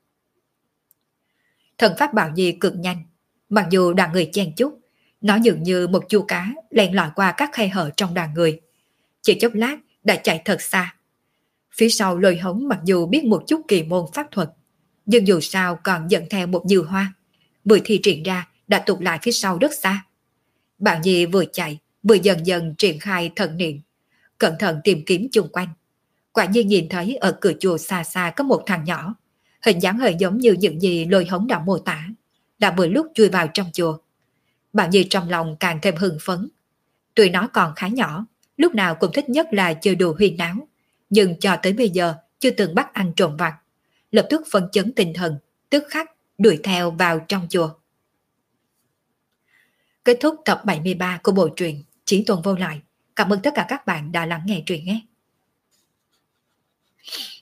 Speaker 1: Thần pháp Bảo Nhi cực nhanh, mặc dù đoàn người chen chúc, nó dường như một chu cá len lỏi qua các khe hở trong đoàn người. Chỉ chốc lát đã chạy thật xa. Phía sau Lôi Hống mặc dù biết một chút kỳ môn pháp thuật, nhưng dù sao còn dẫn theo một Dư Hoa. Vừa thi triển ra đã tụt lại phía sau rất xa. Bảo Nhi vừa chạy, vừa dần dần triển khai thần niệm, cẩn thận tìm kiếm chung quanh. Quả nhiên nhìn thấy ở cửa chùa xa xa có một thằng nhỏ, hình dáng hơi giống như những gì Lôi Hống đã mô tả, đã vừa lúc chui vào trong chùa. Bảo Nhi trong lòng càng thêm hưng phấn. Tuy nó còn khá nhỏ, lúc nào cũng thích nhất là chơi đùa huyên náo, nhưng cho tới bây giờ chưa từng bắt ăn trộm vặt. Lập tức phấn chấn tinh thần, tức khắc đuổi theo vào trong chùa. Kết thúc tập 73 của bộ truyện Chí Tôn Vô Lại. Cảm ơn tất cả các bạn đã lắng nghe truyện nhé.